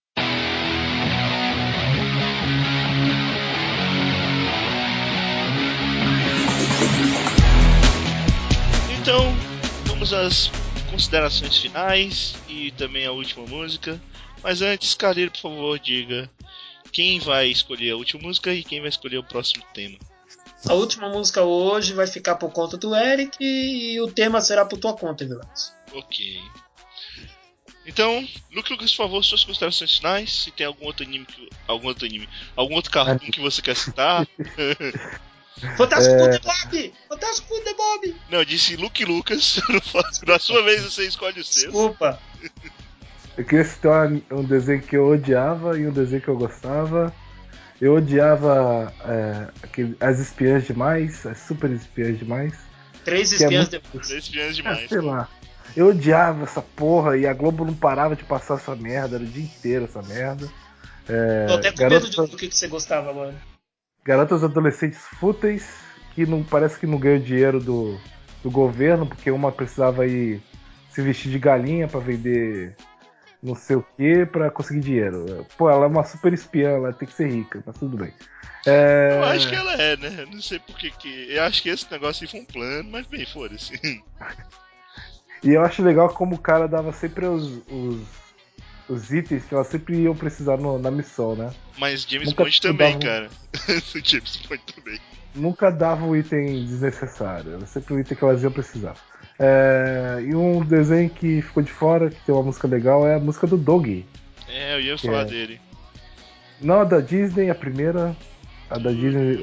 Então, vamos às considerações finais e também a última música. Mas antes, Carlinhos, por favor, diga quem vai escolher a última música e quem vai escolher o próximo tema. A última música hoje vai ficar por conta do Eric e o tema será por tua conta, Vilas. Ok. Então, Lucas, por favor, suas considerações finais. Se tem algum outro cartoon que você quer citar. Fantástico Food Bob! Fantástico Food Bob! Não, eu disse Luke Lucas. Na sua vez você escolhe o seu. Desculpa. Eu queria citar um desenho que eu odiava e um desenho que eu gostava. Eu odiava as espiãs demais, as super espiãs demais. 3 espiãs demais. 3 espiãs demais. Sei lá. Eu odiava essa porra e a Globo não parava de passar essa merda, era o dia inteiro essa merda. Tô até com medo do que você gostava agora. Garotas adolescentes fúteis que não, parece que não ganham dinheiro do governo, porque uma precisava ir se vestir de galinha pra vender não sei o que pra conseguir dinheiro. Pô, ela é uma super espiã, ela tem que ser rica, mas tudo bem. Eu acho que ela é, né? Não sei por que. Eu acho que esse negócio aí foi um plano, mas bem, foda-se. E eu acho legal como o cara dava sempre os itens que elas sempre iam precisar na missão, né? Mas James Bond também, cara. James Bond também. Nunca dava um item desnecessário, era sempre o item que elas iam precisar. E um desenho que ficou de fora, que tem uma música legal, é a música do Dog. Eu ia falar dele. Não a da Disney, a primeira. A da Disney.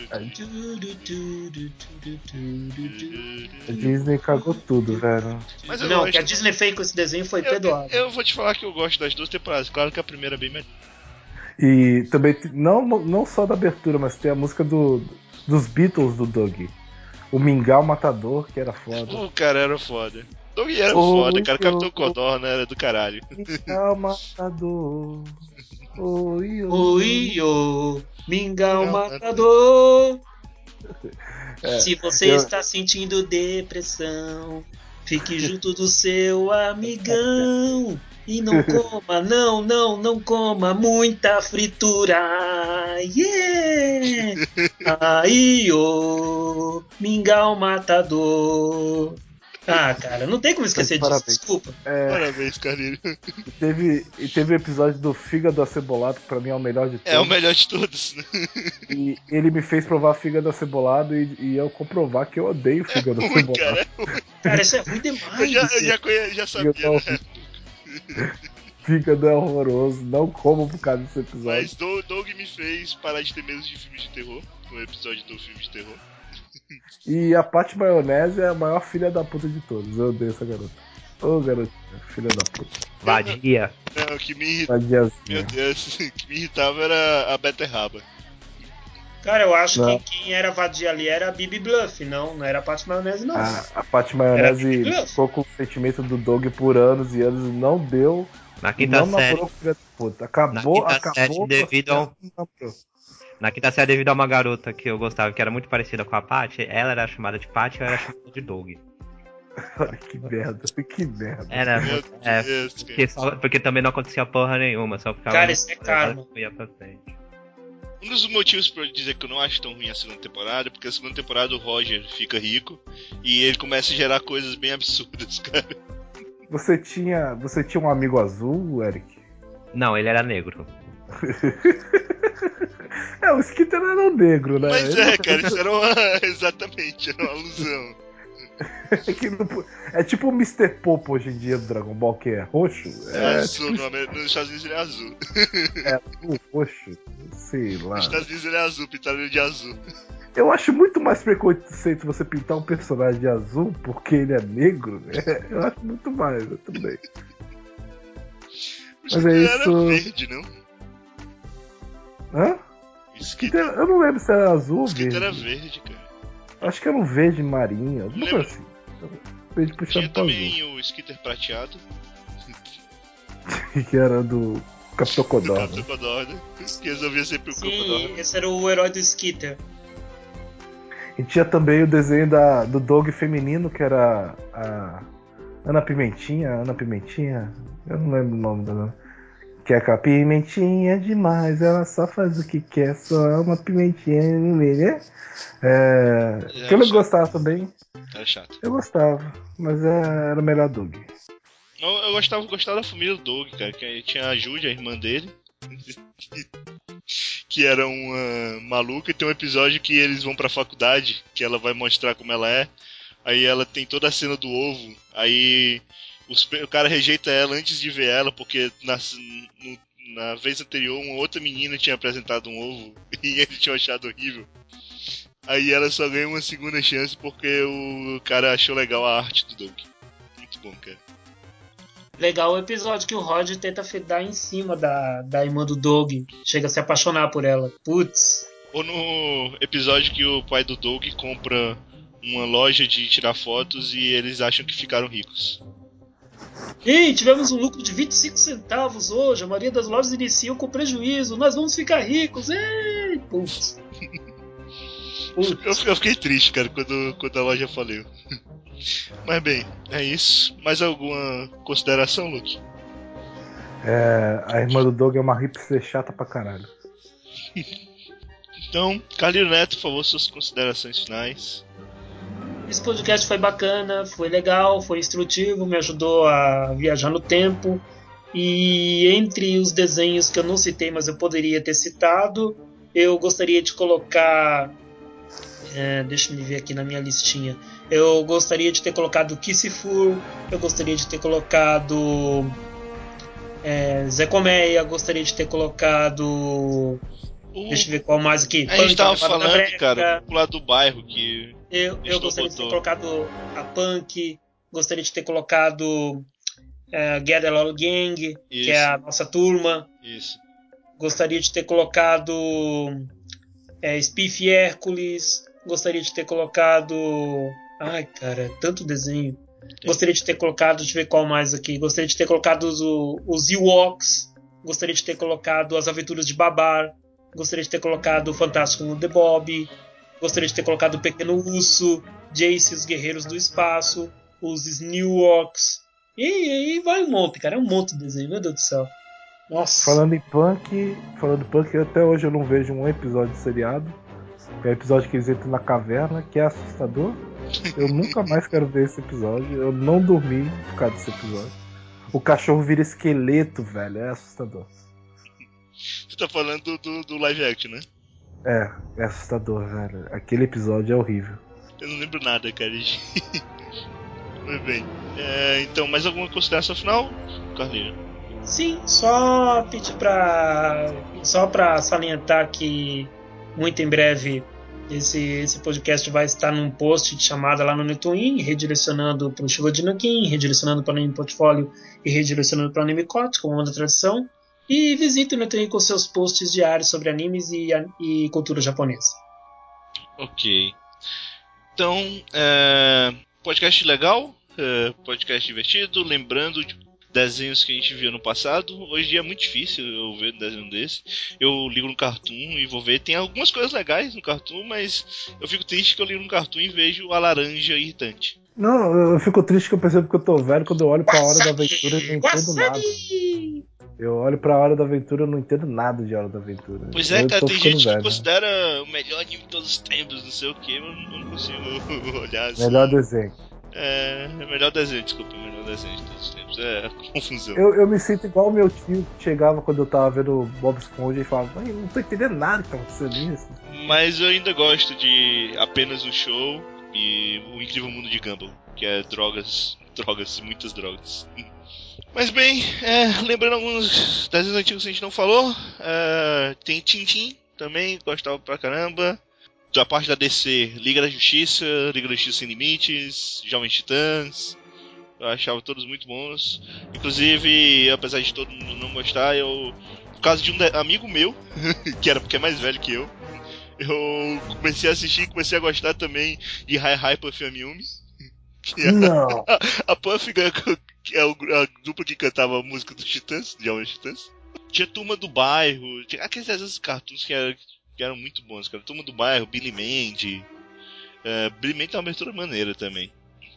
A Disney cagou tudo, velho. Mas eu Não, o gosto. que a Disney fez com esse desenho foi perdoado. Eu vou te falar que eu gosto das duas temporadas. Claro que a primeira é bem melhor. E também, não só da abertura, mas tem a música dos Beatles do Doug. O Mingau Matador, que era foda. O cara era foda. Doug era foda, cara. Capitão Codorna era do caralho. Mingau Matador. Oi, Oi, Mingau Matador. Se você está sentindo depressão, fique junto do seu amigão. E não coma, não coma muita fritura. Yeah! Aí, ô, Mingau Matador. Ah, cara, não tem como esquecer disso, desculpa. Parabéns, Carlinhos. E teve o episódio do Fígado Acebolado, que pra mim é o melhor de todos. É o melhor de todos. E ele me fez provar fígado acebolado e eu comprovar que eu odeio fígado acebolado. Cara, isso é ruim demais. Eu já sabia, né? Fígado é horroroso, não como por causa desse episódio. Mas Doug me fez parar de ter medo de filmes de terror, no episódio do filme de terror. E a Paty Maionese é a maior filha da puta de todos. Eu odeio essa garota. Ô, garotinha, filha da puta. Vadia. Não, o que me irritava. Meu Deus, o que me irritava era a beterraba. Cara, eu acho que quem era vadia ali era a Bibi Bluff, não era a Paty Maionese, não. A Paty Maionese ficou com o sentimento do Doug por anos e anos e não deu. Na quinta série. Filha da puta. Acabou. Na quinta série, devido a uma garota que eu gostava, que era muito parecida com a Paty, ela era chamada de Paty e eu era chamada de Doug. Que merda. Era. Porque também não acontecia porra nenhuma, só ficava. Cara, isso é karma. Pra frente. Um dos motivos pra eu dizer que eu não acho tão ruim a segunda temporada é porque a segunda temporada o Roger fica rico e ele começa a gerar coisas bem absurdas, cara. Você tinha um amigo azul, Eric? Não, ele era negro. O Skitter era um negro, né? Mas cara, isso era exatamente, era uma alusão. É tipo o Mr. Popo hoje em dia do Dragon Ball, que é roxo. É azul, nos Estados Unidos ele é azul. É azul, roxo, sei lá. Nos Estados Unidos ele é azul, pintado ele de azul. Eu acho muito mais preconceito você pintar um personagem de azul porque ele é negro. Eu acho muito mais, eu também. Mas é isso. Era verde, não? Hã? Eu não lembro se era azul ou verde. era verde, cara. Acho que era um verde marinho, alguma coisa assim. Verde puxado. Tinha também o Skitter prateado. Que era do Capitão Codorna. Capitão Codorna. Que resolvia sempre o Codorna. Sim, esse era o herói do Skitter. E tinha também o desenho do Doug feminino, que era a Ana Pimentinha. Eu não lembro o nome dela. Que é aquela pimentinha demais, ela só faz o que quer, só é uma pimentinha, né? Que eu não gostava também. Era chato. Eu gostava, mas era melhor Doug. Eu gostava da família do Doug, cara. Que tinha a Judy, a irmã dele. Que era uma maluca. E tem um episódio que eles vão pra faculdade, que ela vai mostrar como ela é. Aí ela tem toda a cena do ovo. Aí o cara rejeita ela antes de ver ela, porque na vez anterior uma outra menina tinha apresentado um ovo e ele tinha achado horrível. Aí ela só ganha uma segunda chance porque o cara achou legal a arte do Doug. Muito bom, cara. Legal o episódio que o Roger tenta dar em cima da irmã do Doug. Chega a se apaixonar por ela. Putz. Ou no episódio que o pai do Doug compra uma loja de tirar fotos e eles acham que ficaram ricos. Ei, tivemos um lucro de 25 centavos hoje. A maioria das lojas iniciam com prejuízo. Nós vamos ficar ricos. Ei, putz. Eu fiquei triste, cara, quando a loja faliu. Mas bem, é isso. Mais alguma consideração, Luke? A irmã do Doug é uma hipster chata pra caralho. Então, Carlinhos Neto, por favor, suas considerações finais. Esse podcast foi bacana, foi legal, foi instrutivo, me ajudou a viajar no tempo. E entre os desenhos que eu não citei, mas eu poderia ter citado, eu gostaria de colocar... deixa eu me ver aqui na minha listinha. Eu gostaria de ter colocado Kissifur, eu gostaria de ter colocado Zé Colmeia, gostaria de ter colocado Deixa eu ver qual mais aqui. A gente tava Levada da falando, Breca. cara, pro lado do bairro que. Eu gostaria de ter colocado a Punk. Gostaria de ter colocado Gather All Gang, que é a nossa turma. Isso. Gostaria de ter colocado Spiff e Hércules. Gostaria de ter colocado. Ai, cara, tanto desenho. Gostaria de ter colocado, deixa eu ver qual mais aqui. Gostaria de ter colocado os Ewoks. Gostaria de ter colocado as Aventuras de Babar. Gostaria de ter colocado o Fantástico Mundo de Bob. Gostaria de ter colocado o Pequeno Urso, Jace e os Guerreiros do Espaço, os Sneewoks. E aí vai um monte, cara. É um monte de desenho, meu Deus do céu. Nossa. Falando em Punk, até hoje eu não vejo um episódio de seriado. É o episódio que eles entram na caverna, que é assustador. Eu nunca mais quero ver esse episódio. Eu não dormi por causa desse episódio. O cachorro vira esqueleto, velho. É assustador. Você tá falando do live action, né? É assustador, velho. Aquele episódio é horrível. Eu não lembro nada, cara. Muito bem. Então, mais alguma consideração final, Carlinhos? Sim, só pedir só pra salientar que muito em breve esse podcast vai estar num post de chamada lá no Netwin, redirecionando para o Chuva de Nanquim, redirecionando para o Anime Portfólio e redirecionando para o Anime Cote, como manda a tradição. E visite o Netwin com seus posts diários sobre animes e cultura japonesa. Ok. Então, podcast legal, podcast divertido, lembrando de desenhos que a gente viu no passado. Hoje em dia é muito difícil eu ver um desenho desse. Eu ligo no Cartoon e vou ver. Tem algumas coisas legais no Cartoon, mas eu fico triste que eu ligo no Cartoon e vejo a laranja irritante. Não, eu fico triste que eu percebo que eu tô velho quando eu olho pra Hora da Aventura e não entendo nada. Eu olho pra Hora da Aventura e não entendo nada de Hora da Aventura. Pois é, cara, tem gente que considera o melhor anime de todos os tempos, não sei o que, eu não consigo olhar assim. Melhor desenho. Melhor desenho de todos os tempos. Confusão. Eu me sinto igual o meu tio que chegava quando eu tava vendo Bob Esponja e falava, mãe, não tô entendendo nada que tá acontecendo nisso. Mas eu ainda gosto de Apenas um Show e O Incrível Mundo de Gumball, que é drogas, muitas drogas. Mas bem, lembrando alguns desenhos antigos que a gente não falou, tem Tintin também, gostava pra caramba. Da parte da DC, Liga da Justiça Sem Limites, Jovens Titãs, eu achava todos muito bons. Inclusive, apesar de todo mundo não gostar, por causa de um amigo meu, que é mais velho que eu comecei a assistir e comecei a gostar também de Hi Puff Yumi. Não! A Puff é a dupla que cantava a música dos Titãs, de Jovens Titãs. Tinha Turma do Bairro, tinha aqueles desenhos cartoons que eram muito bons, cara. Turma do Bairro, Billy Mandy. Billy Mandy tem uma abertura maneira também.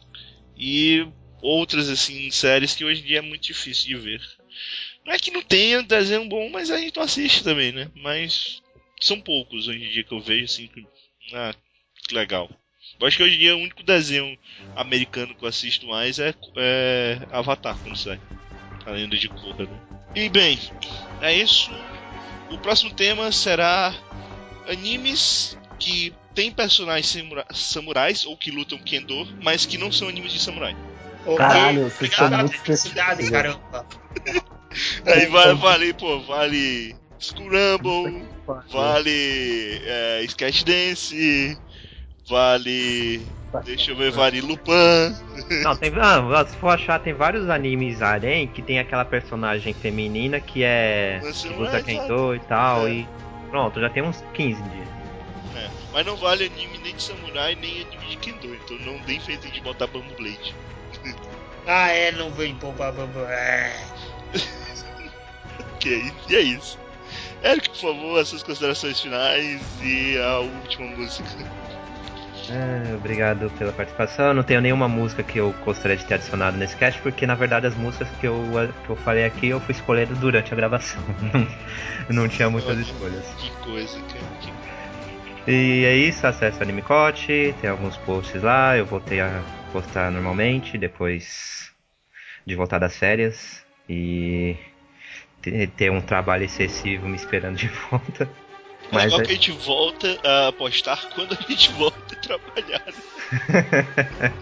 E outras, assim, séries que hoje em dia é muito difícil de ver. Não é que não tenha desenho bom, mas a gente não assiste também, né? Mas são poucos hoje em dia que eu vejo, assim, que legal. Eu acho que hoje em dia o único desenho americano que eu assisto mais é Avatar, quando sai. A Lenda de Korra, né? E bem, é isso. O próximo tema será animes que tem personagens samurais ou que lutam Kendo, mas que não são animes de samurai. Caralho, vocês são muito específicos. Caramba. Aí vale Scramble, vale Sketch Dance, vale... Deixa eu ver, vale Lupin. Não, se for achar, tem vários animes harem que tem aquela personagem feminina que que luta Kendo e tal, e pronto, já tem uns 15 dias. Mas não vale anime nem de samurai, nem anime de Kendo, então não tem feito de botar Bamboo Blade. Não vem poupar Bamboo. Ok, e é isso. Eric, por favor, as suas considerações finais e a última música. Obrigado pela participação. Eu não tenho nenhuma música que eu gostaria de ter adicionado nesse cast, porque na verdade as músicas que eu falei aqui eu fui escolhendo durante a gravação. Não tinha muitas escolhas. Que coisa, cara. E é isso, acesse o Animecote, tem alguns posts lá, eu voltei a postar normalmente, depois de voltar das férias, e ter um trabalho excessivo me esperando de volta. Mas legal que a gente volta a postar quando a gente volta a trabalhar.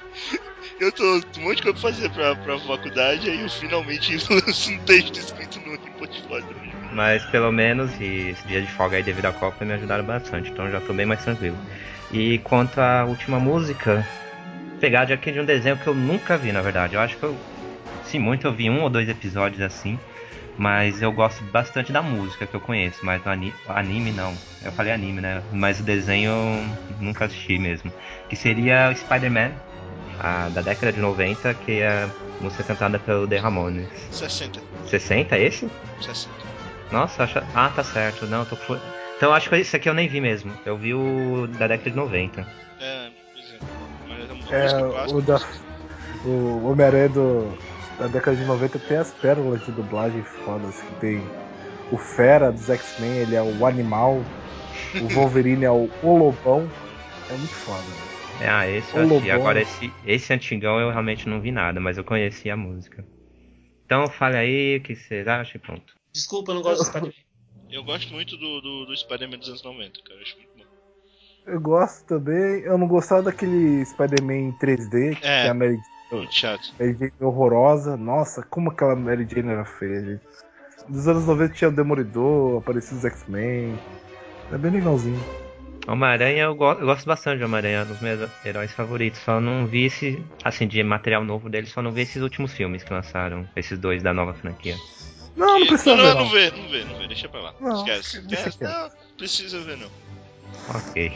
Eu tô um monte de coisa pra fazer pra faculdade, aí eu finalmente lanço um texto escrito no portfólio. Mas pelo menos, e esse dia de folga aí devido à Copa me ajudaram bastante, então já tô bem mais tranquilo. E quanto à última música, pegar de aqui de um desenho que eu nunca vi, na verdade. Eu acho que se muito, eu vi 1 ou 2 episódios assim, mas eu gosto bastante da música que eu conheço, mas do anime não. Eu falei anime, né? Mas o desenho eu nunca assisti mesmo. Que seria o Spider-Man, da década de 90, que é a música cantada pelo The Ramones. 60. 60 é esse? 60. Nossa, ah, tá certo. Não, então acho que esse aqui eu nem vi mesmo. Eu vi o da década de 90. Pois é. Mas a música clássica. O Homem-Aranha da década de 90 tem as pérolas de dublagem fodas, que tem o Fera dos X-Men, ele é o animal, o Wolverine é o Lobão. É muito foda, né? Esse eu assisti. Agora esse antigão eu realmente não vi nada, mas eu conheci a música. Então fale aí o que vocês acham e pronto. Desculpa, eu não gosto do Spider-Man. Eu gosto muito do Spider-Man dos anos 90, cara. Eu acho muito bom. Eu gosto também. Eu não gostava daquele Spider-Man em 3D, que é a Mary Jane horrorosa. Nossa, como aquela Mary Jane era feia, gente. Dos anos 90 tinha o Demolidor, aparecia os X-Men. É bem legalzinho. Homem-Aranha, eu gosto bastante de Homem-Aranha, é um dos meus heróis favoritos. Só não vi esse, assim, de material novo dele, só não vi esses últimos filmes que lançaram, esses 2 da nova franquia. Não precisa ver, não vê, deixa pra lá. Não, esquece. Não, precisa ver, não. Ok.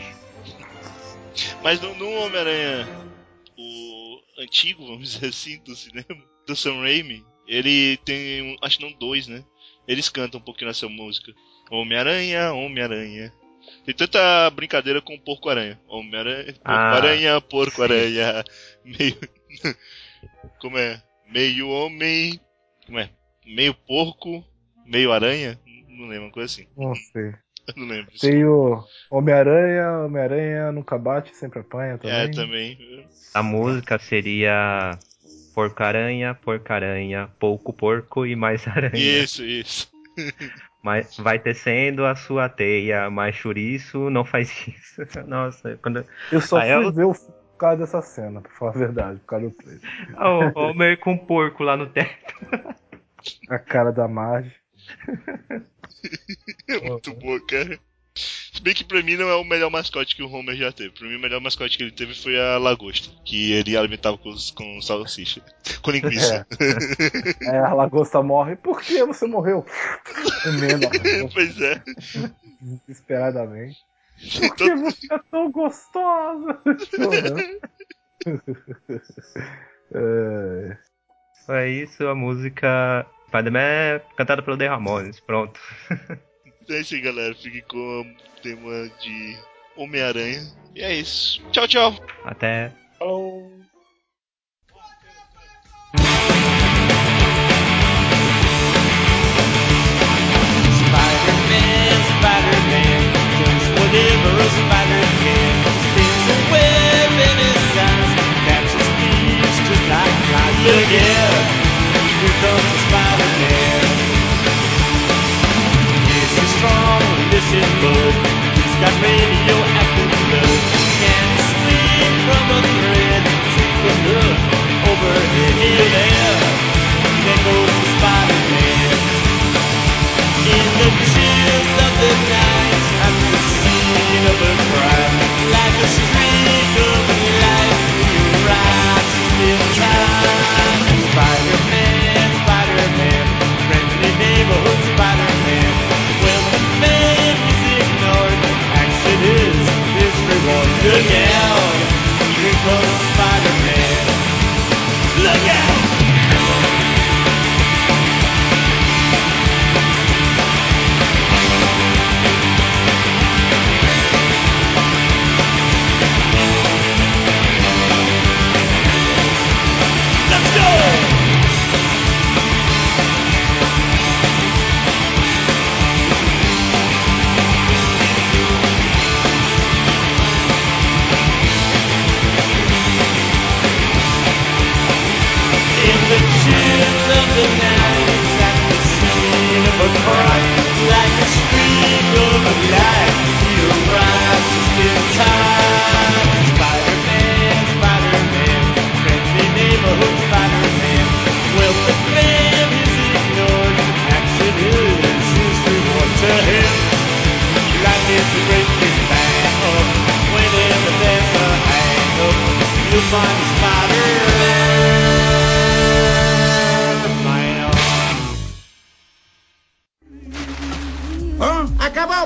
Mas no Homem-Aranha, o antigo, vamos dizer assim, do cinema, do Sam Raimi, ele tem, acho que não 2, né? Eles cantam um pouquinho nessa música. Homem-Aranha, Homem-Aranha. Tem tanta brincadeira com o Porco-Aranha. Homem-Aranha, Porco-Aranha, Porco-Aranha. Meio... Como é? Meio homem... Como é? Meio porco, meio aranha? Não lembro, uma coisa assim. Não sei. Eu não lembro. Tem o Homem-Aranha nunca bate, sempre apanha também. Também. A música seria Porco-Aranha, Porco-Aranha, pouco porco e mais aranha. Isso. Mas vai tecendo a sua teia, mas chouriço não faz isso. Nossa, quando... Eu só fui ver o filme por causa dessa cena, pra falar a verdade, por causa do trailer. O Homer com um porco lá no teto. A cara da Marge. É muito boa, cara. Se bem que pra mim não é o melhor mascote que o Homer já teve. Pra mim o melhor mascote que ele teve foi a lagosta, que ele alimentava com salsicha, com linguiça. A lagosta morre. Por que você morreu? Comendo. Pois é. Desesperadamente. Por que você é tão gostosa? Foi isso, a música Spider-Man cantada pelo The Ramones, pronto. É isso aí, galera. Fique com o tema de Homem-Aranha. E é isso. Tchau, tchau. Até. Falou. Spider-Man, Spider-Man, does whatever a spider can. Spins a web in his eyes, catches thieves just like flies. Look out, here comes the Spider-Man. Is he strong? Listen, bud, he's got radioactive blood. Can't swing from a thread.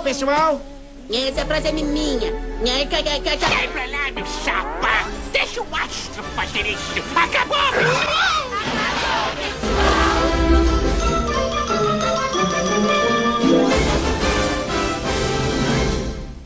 pessoal. Essa frase é minha. Sai pra lá, meu chapa! Deixa o astro fazer isso! Acabou!